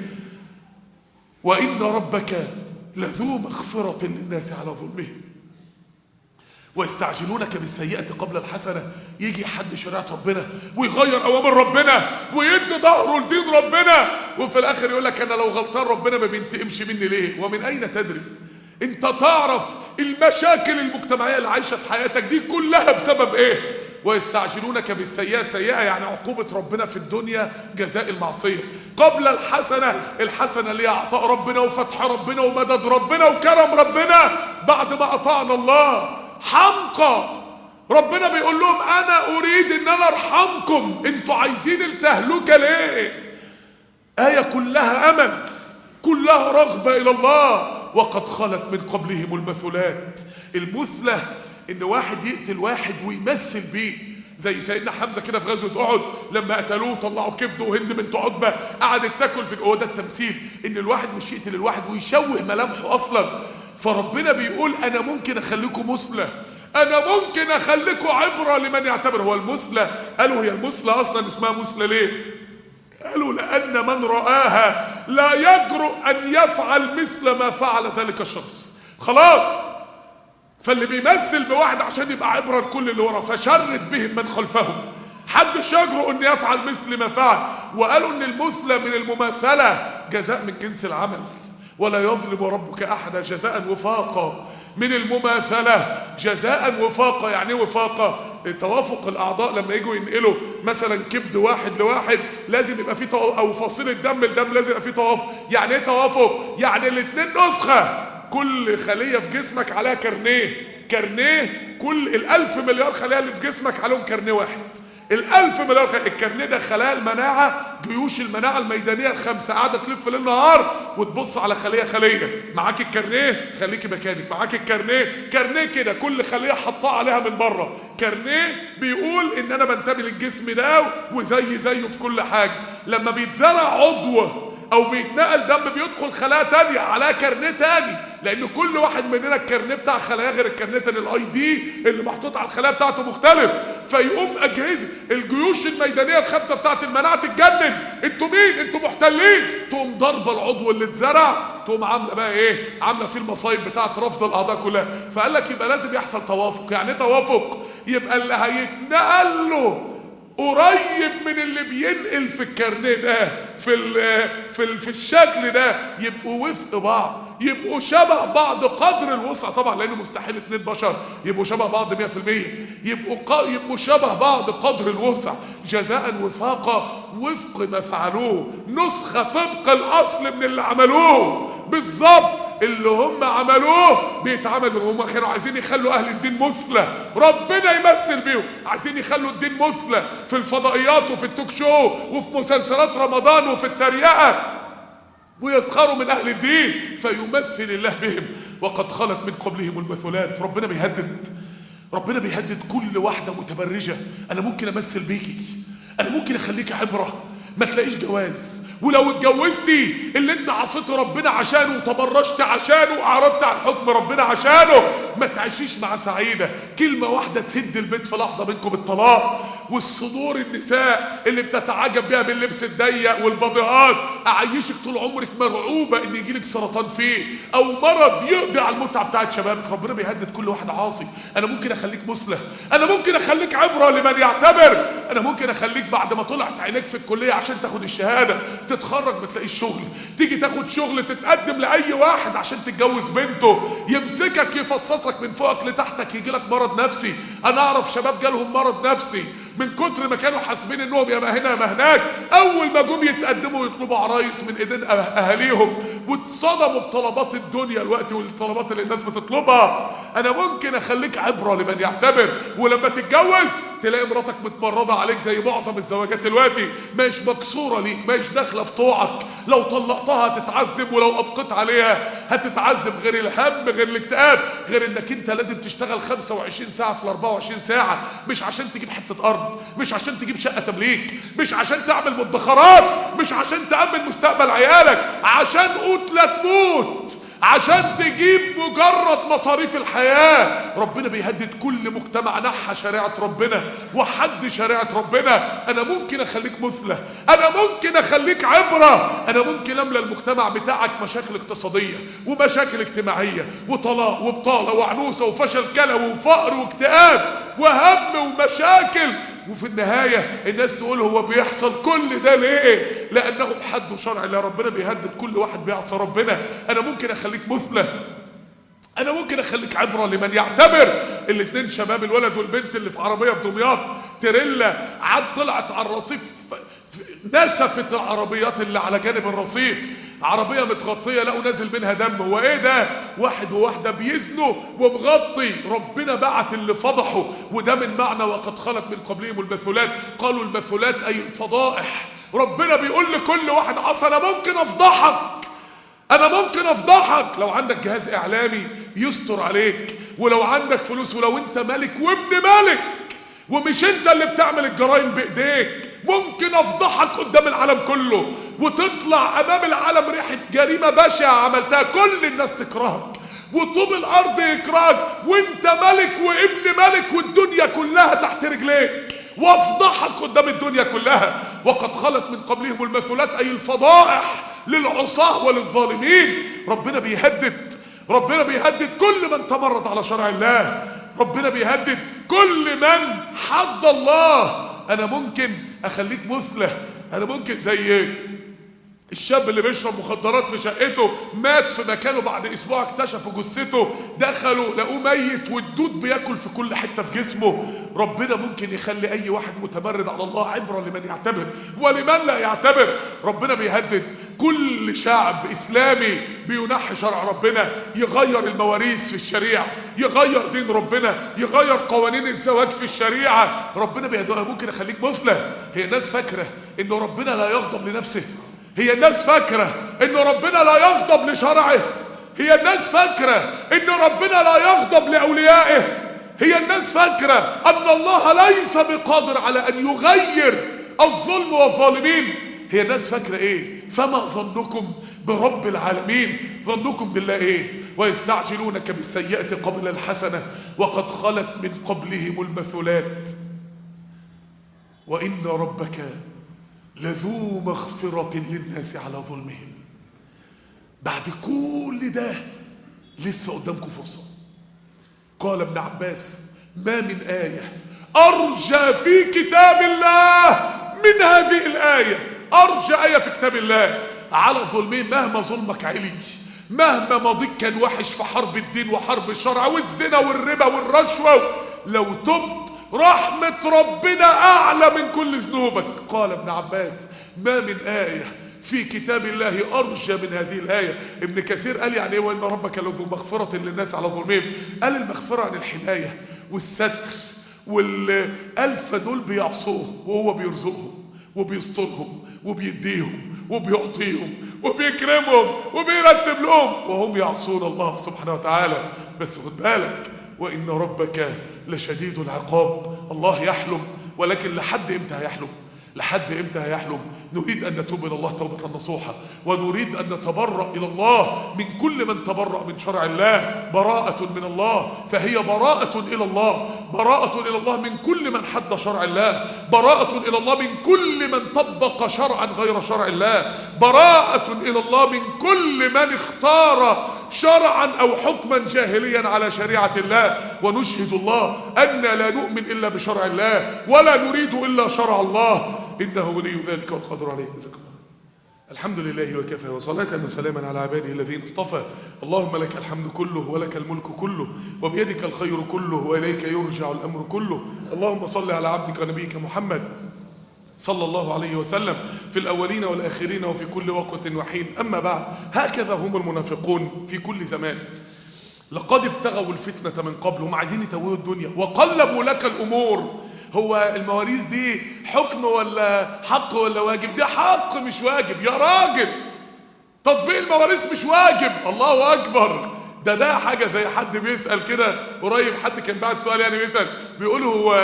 وان ربك لذو مغفره للناس على ظلمهم. ويستعجلونك بالسيئة قبل الحسنة، يجي حد شريعة ربنا ويغير أوامر ربنا ويدي ظهره لدين ربنا، وفي الآخر يقول لك أنا لو غلطان ربنا ما بينتقمش مني ليه؟ ومن أين تدري؟ أنت تعرف المشاكل المجتمعية اللي عايشة في حياتك دي كلها بسبب إيه؟ ويستعجلونك بالسيئة، سيئة يعني عقوبة ربنا في الدنيا، جزاء المعصية. قبل الحسنة، الحسنة اللي هي عطاء ربنا وفتح ربنا ومدد ربنا وكرم ربنا بعد ما أطعنا الله. حمقى، ربنا بيقول لهم انا اريد ان انا ارحمكم، انتوا عايزين التهلكه ليه؟ آية كلها امل، كلها رغبه الى الله. وقد خلت من قبلهم المثلات. المثلة ان واحد يقتل واحد ويمثل بيه، زي سيدنا حمزه كده في غزوه احد لما قتلوه طلعوا كبده وهند بنت عتبه قعدت تاكل في. هو ده التمثيل، ان الواحد مش يقتل الواحد ويشوه ملامحه اصلا. فربنا بيقول انا ممكن اخليكم مثلى، انا ممكن اخليكم عبره لمن يعتبر. هو المثلى، قالوا هي المثلى اصلا اسمها مثلى ليه؟ قالوا لان من رآها لا يجرؤ ان يفعل مثل ما فعل ذلك الشخص. خلاص، فاللي بيمثل بواحد عشان يبقى عبره لكل اللي وراه، فشرد بهم من خلفهم، حدش يجرؤ ان يفعل مثل ما فعل. وقالوا ان المثلى من المماثله، جزاء من جنس العمل، ولا يظلم ربك احدا، جزاء وفاقا. من المماثله جزاء وفاقا. يعني ايه وفاقا؟ توافق الاعضاء، لما يجوا ينقلوا مثلا كبد واحد لواحد لازم يبقى فيه او فصيله دم لدم لازم يبقى فيه توافق. يعني ايه توافق؟ يعني الاتنين نسخه، كل خليه في جسمك عليها كارنيه، كل ال1000 مليار خليه اللي في جسمك عليهم كارنيه واحد. ال1000 مليار خليه، الكارنيه ده خلايا المناعه، جيوش المناعه الميدانيه ال5 قاعده تلف ليل نهار وتبص على خليه. معاك الكارنيه خليكي مكانك، معاك كارنيه كده كل خليه حطاه عليها من بره. كارنيه بيقول ان انا بنتمي للجسم ده وزيه في كل حاجه. لما بيتزرع عضو او بيتنقل دم بيدخل خلايا تانية على كارنيه تاني، لان كل واحد مننا الكارنيه بتاع خلايا غير الكارنيه تاني، الاي دي اللي محطوط على الخلايا بتاعته مختلف. فيقوم اجهزه الجيوش الميدانيه الخمسه بتاعت المناعه تتجنن، انتوا مين؟ انتوا محتلين، تقوم ضربه العضو اللي اتزرع، تقوم عامله بقى ايه؟ عامله فيه المصايب بتاعت رفض الاعضاء كلها. فقال لك يبقى لازم يحصل توافق. يعني ايه توافق؟ يبقى اللي هيتنقل له قريب من اللي بينقل في الكارنيه ده في الشكل ده، يبقوا وفق بعض، يبقوا شبه بعض قدر الوسع طبعا، لانه مستحيل اتنين بشر يبقوا شبه بعض 100%، يبقوا شبه بعض قدر الوسع، جزاء وفاقا وفق ما فعلوه، نسخه طبق الاصل من اللي عملوه بالظبط. اللي هم عملوه بيتعمل، هم كانوا عايزين يخلوا اهل الدين مثلى، ربنا يمثل بيهم، عايزين يخلوا الدين مثلى في الفضائيات وفي التوك شو وفي مسلسلات رمضان وفي التريقه، ويسخروا من اهل الدين فيمثل الله بهم. وقد خلت من قبلهم المثلات. ربنا بيهدد كل واحده متبرجه. انا ممكن امثل بيكي، انا ممكن اخليكي عبره، ما تلاقيش جواز، ولو اتجوزتي اللي انت عصيت ربنا عشانه وتبرجت عشانه واعرضت عن حكم ربنا عشانه ما تعيشيش مع سعيده. كلمه واحده تهد البيت في لحظه منكم الطلاق. والصدور النساء اللي بتتعجب بيها باللبس الضيق والبضيعات، اعيشك طول عمرك مرعوبه ان يجيلك سرطان فيه او مرض يقضي على المتعه بتاعت شبابك. ربنا بيهدد كل واحد عاصي. انا ممكن اخليك مثلى، انا ممكن اخليك عبره لمن يعتبر، انا ممكن اخليك بعد ما طلعت عينيك في الكليه عشان تاخد الشهاده، تتخرج ما تلاقيش شغل، تيجي تاخد شغل تتقدم لاي واحد عشان تتجوز بنته، يمسكك يفصصك من فوقك لتحتك، يجيلك مرض نفسي. انا اعرف شباب جالهم مرض نفسي من كتر ما كانوا حاسبين انهم يا ما هنا يا ما هناك، اول ما جم يتقدموا يطلبوا عرايس من ايدين اهاليهم، واتصدموا بطلبات الدنيا الوقت والطلبات اللي الناس بتطلبها. انا ممكن اخليك عبره لمن يعتبر، ولما تتجوز تلاقي مراتك متمرده عليك زي معظم الزواجات دلوقتي، مش مكسوره ليك، مش داخله في طوعك. لو طلقتها هتتعذب، ولو ابقيت عليها هتتعذب، غير الهم غير الاكتئاب، غير انك انت لازم تشتغل 25 ساعه في ال 24 ساعه، مش عشان تجيب حته ارض، مش عشان تجيب شقه تمليك، مش عشان تعمل مدخرات، مش عشان تامن مستقبل عيالك، عشان قوت لا تموت، عشان تجيب مجرد مصاريف الحياة. ربنا بيهدد كل مجتمع نحى شريعة ربنا وحد شريعة ربنا. أنا ممكن أخليك مثلى، أنا ممكن أخليك عبرة، أنا ممكن أملى المجتمع بتاعك مشاكل اقتصادية ومشاكل اجتماعية وطلاق وبطالة وعنوسة وفشل كلوي وفقر واكتئاب وهم ومشاكل، وفي النهاية الناس تقول هو بيحصل كل ده ليه؟ لأنهم حدوا شرع الله. ربنا بيهدد كل واحد بيعصى ربنا. أنا ممكن أخليك مثلى، أنا ممكن أخليك عبرة لمن يعتبر. الاتنين شباب، الولد والبنت اللي في عربية في دمياط تريلا، طلعت على الرصيف، نسفت العربيات اللي على جانب الرصيف، عربية متغطية، لقوا نازل منها دم. هو ايه ده؟ واحد وواحدة بيزنوا ومغطي. ربنا بعت اللي فضحوا، وده من معنى وقد خلت من قبلهم المثلات. قالوا المثلات أي الفضائح. ربنا بيقول لكل واحد عصى أنا ممكن أفضحك، أنا ممكن أفضحك. لو عندك جهاز إعلامي يستر عليك، ولو عندك فلوس، ولو أنت ملك وابن ملك ومش أنت اللي بتعمل الجرائم بإيديك، ممكن أفضحك قدام العالم كله، وتطلع أمام العالم ريحة جريمة بشعة عملتها كل الناس تكرهك وطوب الأرض يكرهك، وأنت ملك وابن ملك والدنيا كلها تحت رجليك، وافضحك قدام الدنيا كلها. وقد خلت من قبلهم المثلات أي الفضائح للعصاة وللظالمين. ربنا بيهدد كل من تمرد على شرع الله، ربنا بيهدد كل من حد الله. أنا ممكن أخليك مثلى، أنا ممكن زي الشاب اللي بيشرب مخدرات في شقته، مات في مكانه، بعد اسبوع اكتشفوا جثته، دخلوا لقوه ميت والدود بياكل في كل حته في جسمه. ربنا ممكن يخلي اي واحد متمرد على الله عبره لمن يعتبر ولمن لا يعتبر. ربنا بيهدد كل شعب اسلامي بينحي شرع ربنا، يغير المواريث في الشريعه، يغير دين ربنا، يغير قوانين الزواج في الشريعه. ربنا بيهدد. ممكن اخليك مثلى. هي الناس فاكره انه ربنا لا يغضب لنفسه، هي الناس فاكرة إن ربنا لا يغضب لشرعه، هي الناس فاكرة إن ربنا لا يغضب لأوليائه، هي الناس فاكرة أن الله ليس بقادر على أن يغير الظلم والظالمين، هي ناس فاكرة ايه؟ فما ظنكم برب العالمين؟ ظنكم بالله ايه؟ ويستعجلونك بالسيئة قبل الحسنة وقد خلت من قبلهم المثلات وإن ربك لذو مغفرة للناس على ظلمهم. بعد كل ده لسه قدامكم فرصة. قال ابن عباس: ما من آية أرجى في كتاب الله من هذه الآية. أرجى آية في كتاب الله على ظلمين. مهما ظلمك علي، مهما ماضيك كان وحش في حرب الدين وحرب الشرع والزنا والربا والرشوة، لو تبت رحمة ربنا أعلى من كل ذنوبك. قال ابن عباس: ما من آية في كتاب الله أرجى من هذه الآية. ابن كثير قال يعني ايه وإن ربك لذو مغفرة للناس على ظلمهم؟ قال المغفرة عن الحماية والستر، والألفة دول بيعصوه وهو بيرزقهم وبيسترهم وبيديهم وبيعطيهم وبيكرمهم وبيرتب لهم وهم يعصون الله سبحانه وتعالى. بس خد بالك: وإن ربك لشديد العقاب. الله يحلم، ولكن لحد امتى هيحلم؟ لحد امتى هيحلم؟ نريد ان نتوب الى الله توبة نصوحة، ونريد ان نتبرأ الى الله من كل من تبرأ من شرع الله. براءة من الله فهي براءة الى الله، براءة الى الله من كل من حد شرع الله، براءة الى الله من كل من طبق شرعا غير شرع الله، براءة الى الله من كل من اختار شرعا او حكما جاهليا على شريعة الله. ونشهد الله أن لا نؤمن الا بشرع الله ولا نريد الا شرع الله، إنه ولي ذلك والقادر عليه. جزاكم الله. الحمد لله وكفى، وصلاة وسلاما على عباده الذين اصطفى. اللهم لك الحمد كله ولك الملك كله وبيدك الخير كله وإليك يرجع الأمر كله. اللهم صل على عبدك ونبيك محمد صلى الله عليه وسلم في الأولين والآخرين وفي كل وقت وحين. أما بعد، هكذا هم المنافقون في كل زمان. لقد ابتغوا الفتنة من قبل، هم عايزين يتوهوا الدنيا وقلبوا لك الأمور. هو المواريث دي حكم ولا حق ولا واجب؟ ده حق مش واجب يا راجل. تطبيق المواريث مش واجب. الله أكبر. ده حاجة زي حد بيسأل كده قريب، حد كان بعت سؤال يعني بيسأل بيقول هو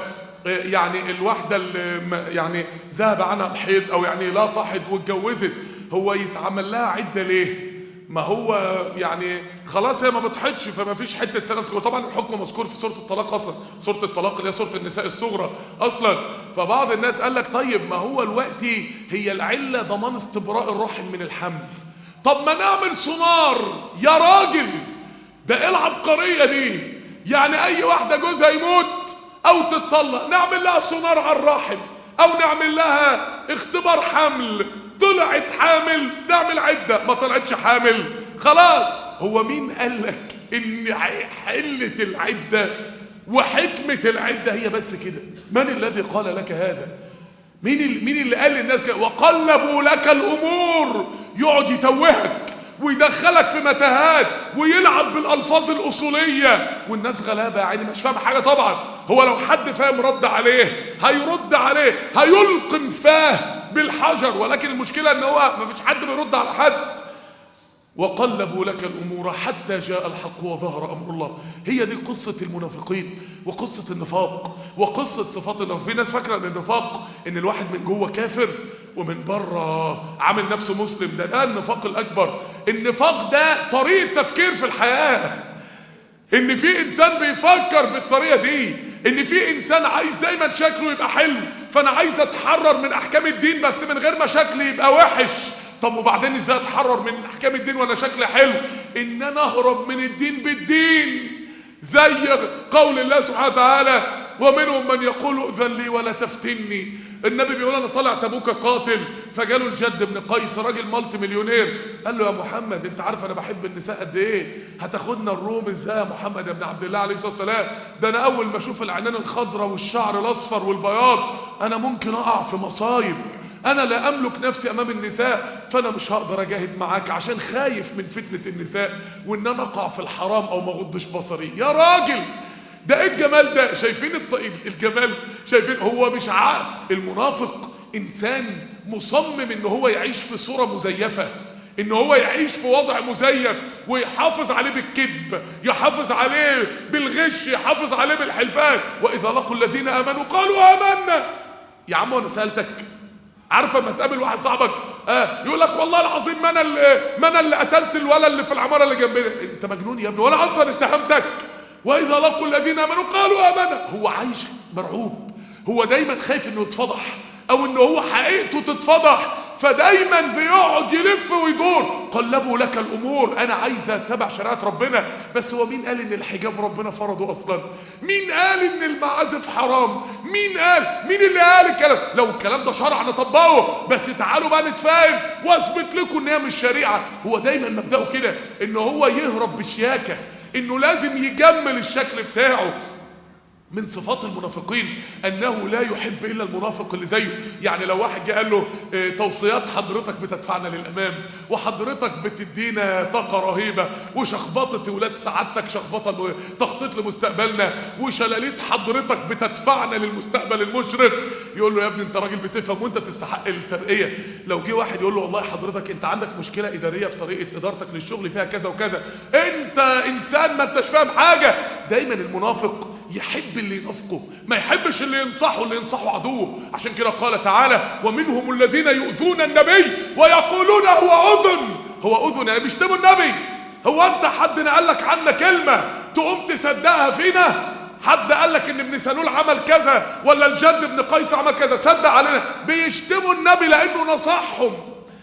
يعني الواحدة اللي يعني ذهب عنها الحيض أو يعني لا تحض واتجوزت، هو يتعمل لها عدة ليه؟ ما هو يعني خلاص هي ما بتحضش فما فيش حته سنه. وطبعا الحكم مذكور في سوره الطلاق اصلا، سوره الطلاق اللي هي سوره النساء الصغرى اصلا. فبعض الناس قال لك طيب ما هو الوقت هي العله ضمان استبراء الرحم من الحمل، طب ما نعمل سونار يا راجل. ده ايه العبقريه دي؟ يعني اي واحده جوزها يموت او تتطلق نعمل لها سونار على الرحم، او نعمل لها اختبار حمل، طلعت حامل تعمل عدة، ما طلعتش حامل خلاص. هو مين قال لك ان حلة العدة وحكمة العدة هي بس كده؟ من الذي قال لك هذا؟ مين اللي قال للناس كده؟ وقلبوا لك الامور. يقعد يتوهك ويدخلك في متاهات ويلعب بالالفاظ الاصوليه، والناس غلابه يعني مش فاهم حاجه. طبعا هو لو حد فاهم رد عليه هيرد عليه، هيلقم فاه بالحجر، ولكن المشكله ان هو مفيش حد بيرد على حد. وقلبوا لك الامور حتى جاء الحق وظهر امر الله. هي دي قصه المنافقين وقصه النفاق وقصه صفات النفاق. في ناس فاكره ان النفاق ان الواحد من جوه كافر ومن بره عامل نفسه مسلم. ده النفاق الاكبر. النفاق ده طريقه تفكير في الحياه، ان في انسان بيفكر بالطريقه دي، ان في انسان عايز دايما شكله يبقى حلو، فانا عايز اتحرر من احكام الدين بس من غير ما شكلي يبقى وحش. طب وبعدين ازاي اتحرر من احكام الدين وانا شكلي حلو؟ ان انا اهرب من الدين بالدين، زي قول الله سبحانه وتعالى: ومنهم من يقول ائذن لي ولا تفتني. النبي بيقول انا طالع تبوك قاتل، فجاله الجد بن قيس راجل مالتي مليونير، قال له: يا محمد انت عارف انا بحب النساء قد ايه؟ هتاخدنا الروم ازاي يا محمد يا ابن عبد الله عليه الصلاه والسلام؟ ده انا اول ما اشوف العينين الخضراء والشعر الاصفر والبياض انا ممكن اقع في مصايب، انا لا املك نفسي امام النساء، فانا مش هقدر اجاهد معاك عشان خايف من فتنه النساء وان انا اقع في الحرام او ما اغضش بصري. يا راجل ده ايه الجمال ده؟ شايفين الجمال؟ شايفين؟ هو مش المنافق انسان مصمم ان هو يعيش في صورة مزيفة، ان هو يعيش في وضع مزيف ويحافظ عليه بالكذب، يحافظ عليه بالغش، يحافظ عليه بالحلفان. واذا لقوا الذين امنوا قالوا امنا. يا عم انا سألتك عارفه لما تقابل واحد صاحبك يقول لك والله العظيم ما انا اللي قتلت الولد اللي في العماره اللي جنبنا. انت مجنون يا ابني، وانا اصلا اتهمتك؟ واذا لقوا الذين امنوا قالوا امنا. هو عايش مرعوب، هو دايما خايف انه يتفضح او انه هو حقيقته تتفضح، فدايما بيقعد يلف ويدور. قلبوا لك الامور، انا عايز اتبع شريعه ربنا. بس هو مين قال ان الحجاب ربنا فرضه اصلا؟ مين قال ان المعازف حرام؟ مين اللي قال الكلام؟ لو الكلام ده شرع نطبقه، بس تعالوا بقى نتفاهم واثبت لكم ان هي مش شريعه. هو دايما مبدأه كده، ان هو يهرب بشياكه، انه لازم يجمل الشكل بتاعه. من صفات المنافقين انه لا يحب الا المنافق اللي زيه. يعني لو واحد جه قال له توصيات حضرتك بتدفعنا للامام، وحضرتك بتدينا طاقه رهيبه، وشخبطه ولاد سعادتك شخبطه تخطيط لمستقبلنا، وشلاليت حضرتك بتدفعنا للمستقبل المشرق، يقول له يا ابني انت راجل بتفهم وانت تستحق الترقيه. لو جه واحد يقول له والله حضرتك انت عندك مشكله اداريه في طريقه ادارتك للشغل فيها كذا وكذا، انت انسان ما انتش فاهم حاجه. دايما المنافق يحب اللي ينافقه، ما يحبش اللي ينصحه، اللي ينصحه عدوه. عشان كده قال تعالى ومنهم الذين يؤذون النبي ويقولون هو اذن. هو اذن يعني بيشتموا النبي. هو انت حد قال لك عنا كلمه تقوم تصدقها فينا؟ حد قال لك ان ابن سلول عمل كذا ولا الجد بن قيس عمل كذا صدق علينا؟ بيشتموا النبي لانه نصحهم.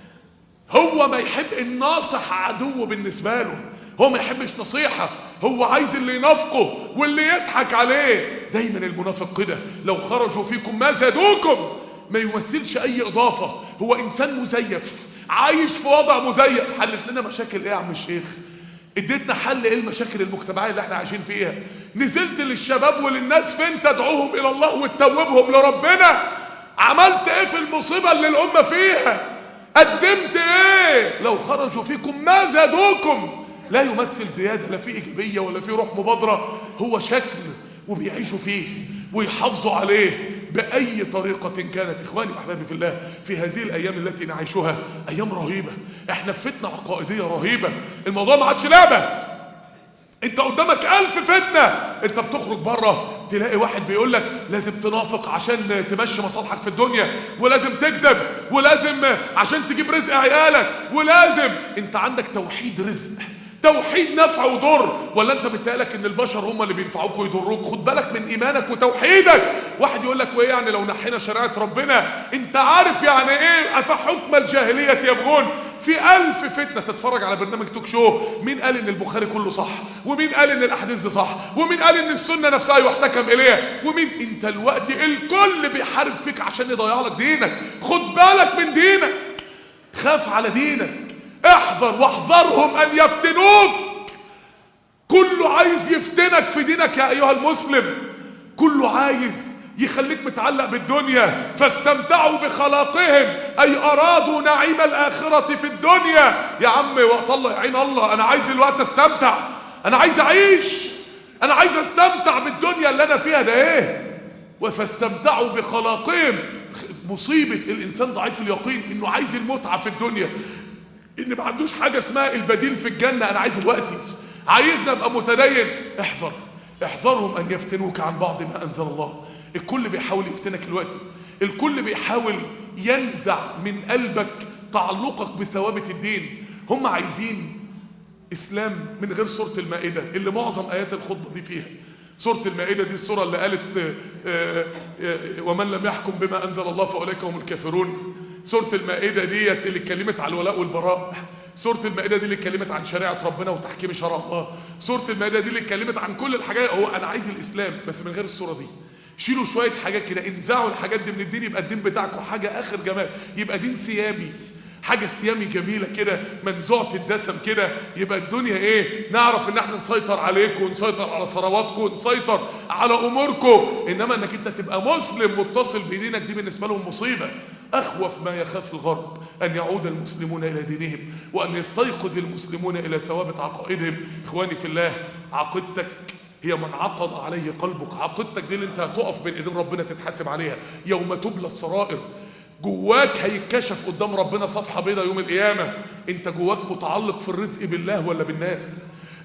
هو ما يحب الناصح عدو بالنسبه له، هو ما يحبش نصيحة، هو عايز اللي ينافقه واللي يضحك عليه. دايما المنافق كده، لو خرجوا فيكم ما زادوكم، ما يمثلش اي اضافة، هو انسان مزيف عايش في وضع مزيف. حلت لنا مشاكل ايه يا عم الشيخ؟ اديتنا حل ايه المشاكل المجتمعية اللي احنا عايشين فيها؟ نزلت للشباب وللناس فين تدعوهم الى الله وتتوبهم لربنا؟ عملت ايه في المصيبة اللي الامة فيها؟ قدمت ايه؟ لو خرجوا فيكم ما زادوكم، لا يمثل زيادة، لا في إيجابية ولا في روح مبادرة، هو شكل وبيعيشوا فيه ويحافظوا عليه بأي طريقة كانت. إخواني وأحبابي في الله، في هذه الأيام التي نعيشها أيام رهيبة، إحنا في فتنة عقائدية رهيبة. الموضوع ما عادش لعبة، انت قدامك 1000 فتنة. انت بتخرج بره تلاقي واحد بيقول لك لازم تنافق عشان تمشي مصالحك في الدنيا، ولازم تكذب، ولازم عشان تجيب رزق عيالك، ولازم انت عندك توحيد رزق، توحيد نفع وضر. ولا انت متهيألك ان البشر هم اللي بينفعوك ويضروك؟ خد بالك من ايمانك وتوحيدك. واحد يقول لك وايه يعني لو نحينا شريعه ربنا؟ انت عارف يعني ايه افحكم الجاهليه يبغون؟ في 1000 فتنه. تتفرج على برنامج توك شو، مين قال ان البخاري كله صح؟ ومين قال ان الاحاديث دي صح؟ ومين قال ان السنه نفسها يحتكم اليها؟ ومين؟ انت الوقت الكل بيحارب فيك عشان يضيع لك دينك. خد بالك من دينك، خاف على دينك، احذر واحذرهم ان يفتنوك. كله عايز يفتنك في دينك يا ايها المسلم، كله عايز يخليك متعلق بالدنيا. فاستمتعوا بخلاقهم اي ارادوا نعيم الاخرة في الدنيا. يا عم وقت الله يعين الله، انا عايز الوقت استمتع، انا عايز اعيش، انا عايز استمتع بالدنيا اللي انا فيها ده ايه. فاستمتعوا بخلاقهم. مصيبة الانسان ضعيف اليقين انه عايز المتعة في الدنيا، ان ما عندوش حاجه اسمها البديل في الجنه. انا عايز الوقت، عايزنا ابقى متدين. احذرهم ان يفتنوك عن بعض ما انزل الله. الكل بيحاول يفتنك الوقت، الكل بيحاول ينزع من قلبك تعلقك بثوابت الدين. هم عايزين اسلام من غير سوره المائده اللي معظم ايات الخطبه دي فيها. سورة المائدة دي السورة اللي قالت ومن لم يحكم بما أنزل الله فأولئك هم الكافرون. سورة المائدة دي اللي اتكلمت على الولاء والبراء. سورة المائدة دي اللي اتكلمت عن شريعة ربنا وتحكيم شرع الله. سورة المائدة دي اللي اتكلمت عن كل الحاجات. هو أنا عايز الإسلام بس من غير السورة دي. شيلوا شوية حاجات كده، انزعوا الحاجات دي من الدين، يبقى الدين بتاعكم حاجة آخر جمال، يبقى دين سيامي، حاجة سيامي جميلة كده منزوعة الدسم كده. يبقى الدنيا ايه؟ نعرف ان احنا نسيطر عليكم ونسيطر على ثرواتكم ونسيطر على اموركم. انما انك انت تبقى مسلم متصل بدينك دي بالنسبة لهم مصيبة. اخوف ما يخاف الغرب ان يعود المسلمون الى دينهم وان يستيقظ المسلمون الى ثوابت عقائدهم. اخواني في الله، عقيدتك هي من عقد عليه قلبك. عقيدتك دي اللي انت هتقف بين ايدين ربنا تتحاسب عليها يوم تبلى السرائر. جواك هيتكشف قدام ربنا صفحة بيضاء يوم القيامة. انت جواك متعلق في الرزق بالله ولا بالناس؟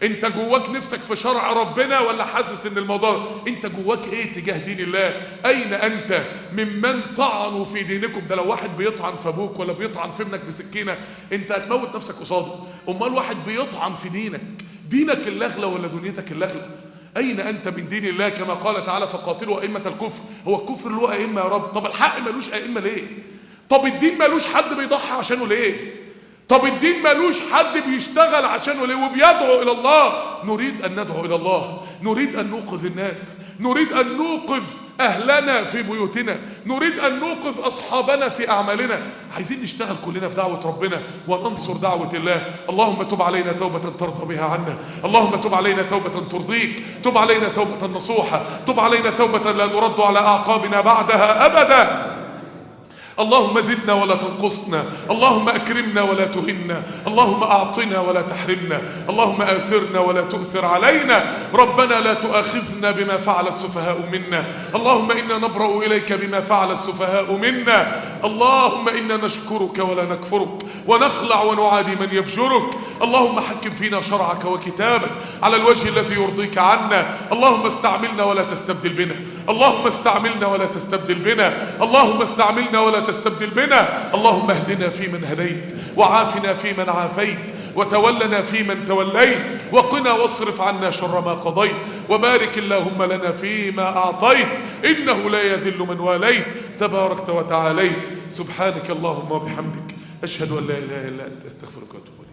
انت جواك نفسك في شرع ربنا ولا حاسس ان الموضوع انت جواك ايه تجاه دين الله؟ اين انت ممن طعنوا في دينكم؟ ده لو واحد بيطعن في ابوك ولا بيطعن في ابنك بسكينه انت هتموت نفسك قصاده. امال واحد بيطعن في دينك اللغله ولا دنيتك اللغله؟ اين انت من دين الله؟ كما قال تعالى فقاتلوا ائمه الكفر. هو الكفر له ائمه يا رب؟ طب الحق ملوش ائمه ليه؟ طب الدين ملوش حد بيضحي عشانه ليه؟ طب الدين ملوش حد بيشتغل عشانه ليه وبيدعو الى الله؟ نريد ان ندعو الى الله، نريد ان نوقظ الناس، نريد ان نوقظ اهلنا في بيوتنا، نريد ان نوقظ اصحابنا في اعمالنا. عايزين نشتغل كلنا في دعوة ربنا وننصر دعوة الله. اللهم تب علينا توبة ترضى بها عنا، اللهم تب علينا توبة ترضيك، تب علينا توبة نصوحة، تب علينا توبة لا نرد على اعقابنا بعدها ابدا. اللهم زدنا ولا تنقصنا، اللهم أكرمنا ولا تهنا، اللهم أعطنا ولا تحرمنا، اللهم آثرنا ولا تؤثر علينا. ربنا لا تؤاخذنا بما فعل السفهاء منا، اللهم إنا نبرأ إليك بما فعل السفهاء منا. اللهم إنا نشكرك ولا نكفرك ونخلع ونعادي من يفجرك. اللهم حكم فينا شرعك وكتابك على الوجه الذي يرضيك عنا. اللهم استعملنا ولا تستبدل بنا، اللهم استعملنا ولا تستبدل بنا، اللهم استعملنا ولا تستبدل بنا. اللهم اهدنا فيمن هديت، وعافنا فيمن عافيت، وتولنا فيمن توليت، وقنا واصرف عنا شر ما قضيت، وبارك اللهم لنا فيما أعطيت، إنه لا يذل من واليت، تباركت وتعاليت. سبحانك اللهم وبحمدك، أشهد أن لا إله إلا أنت، أستغفرك وأتوب إليك.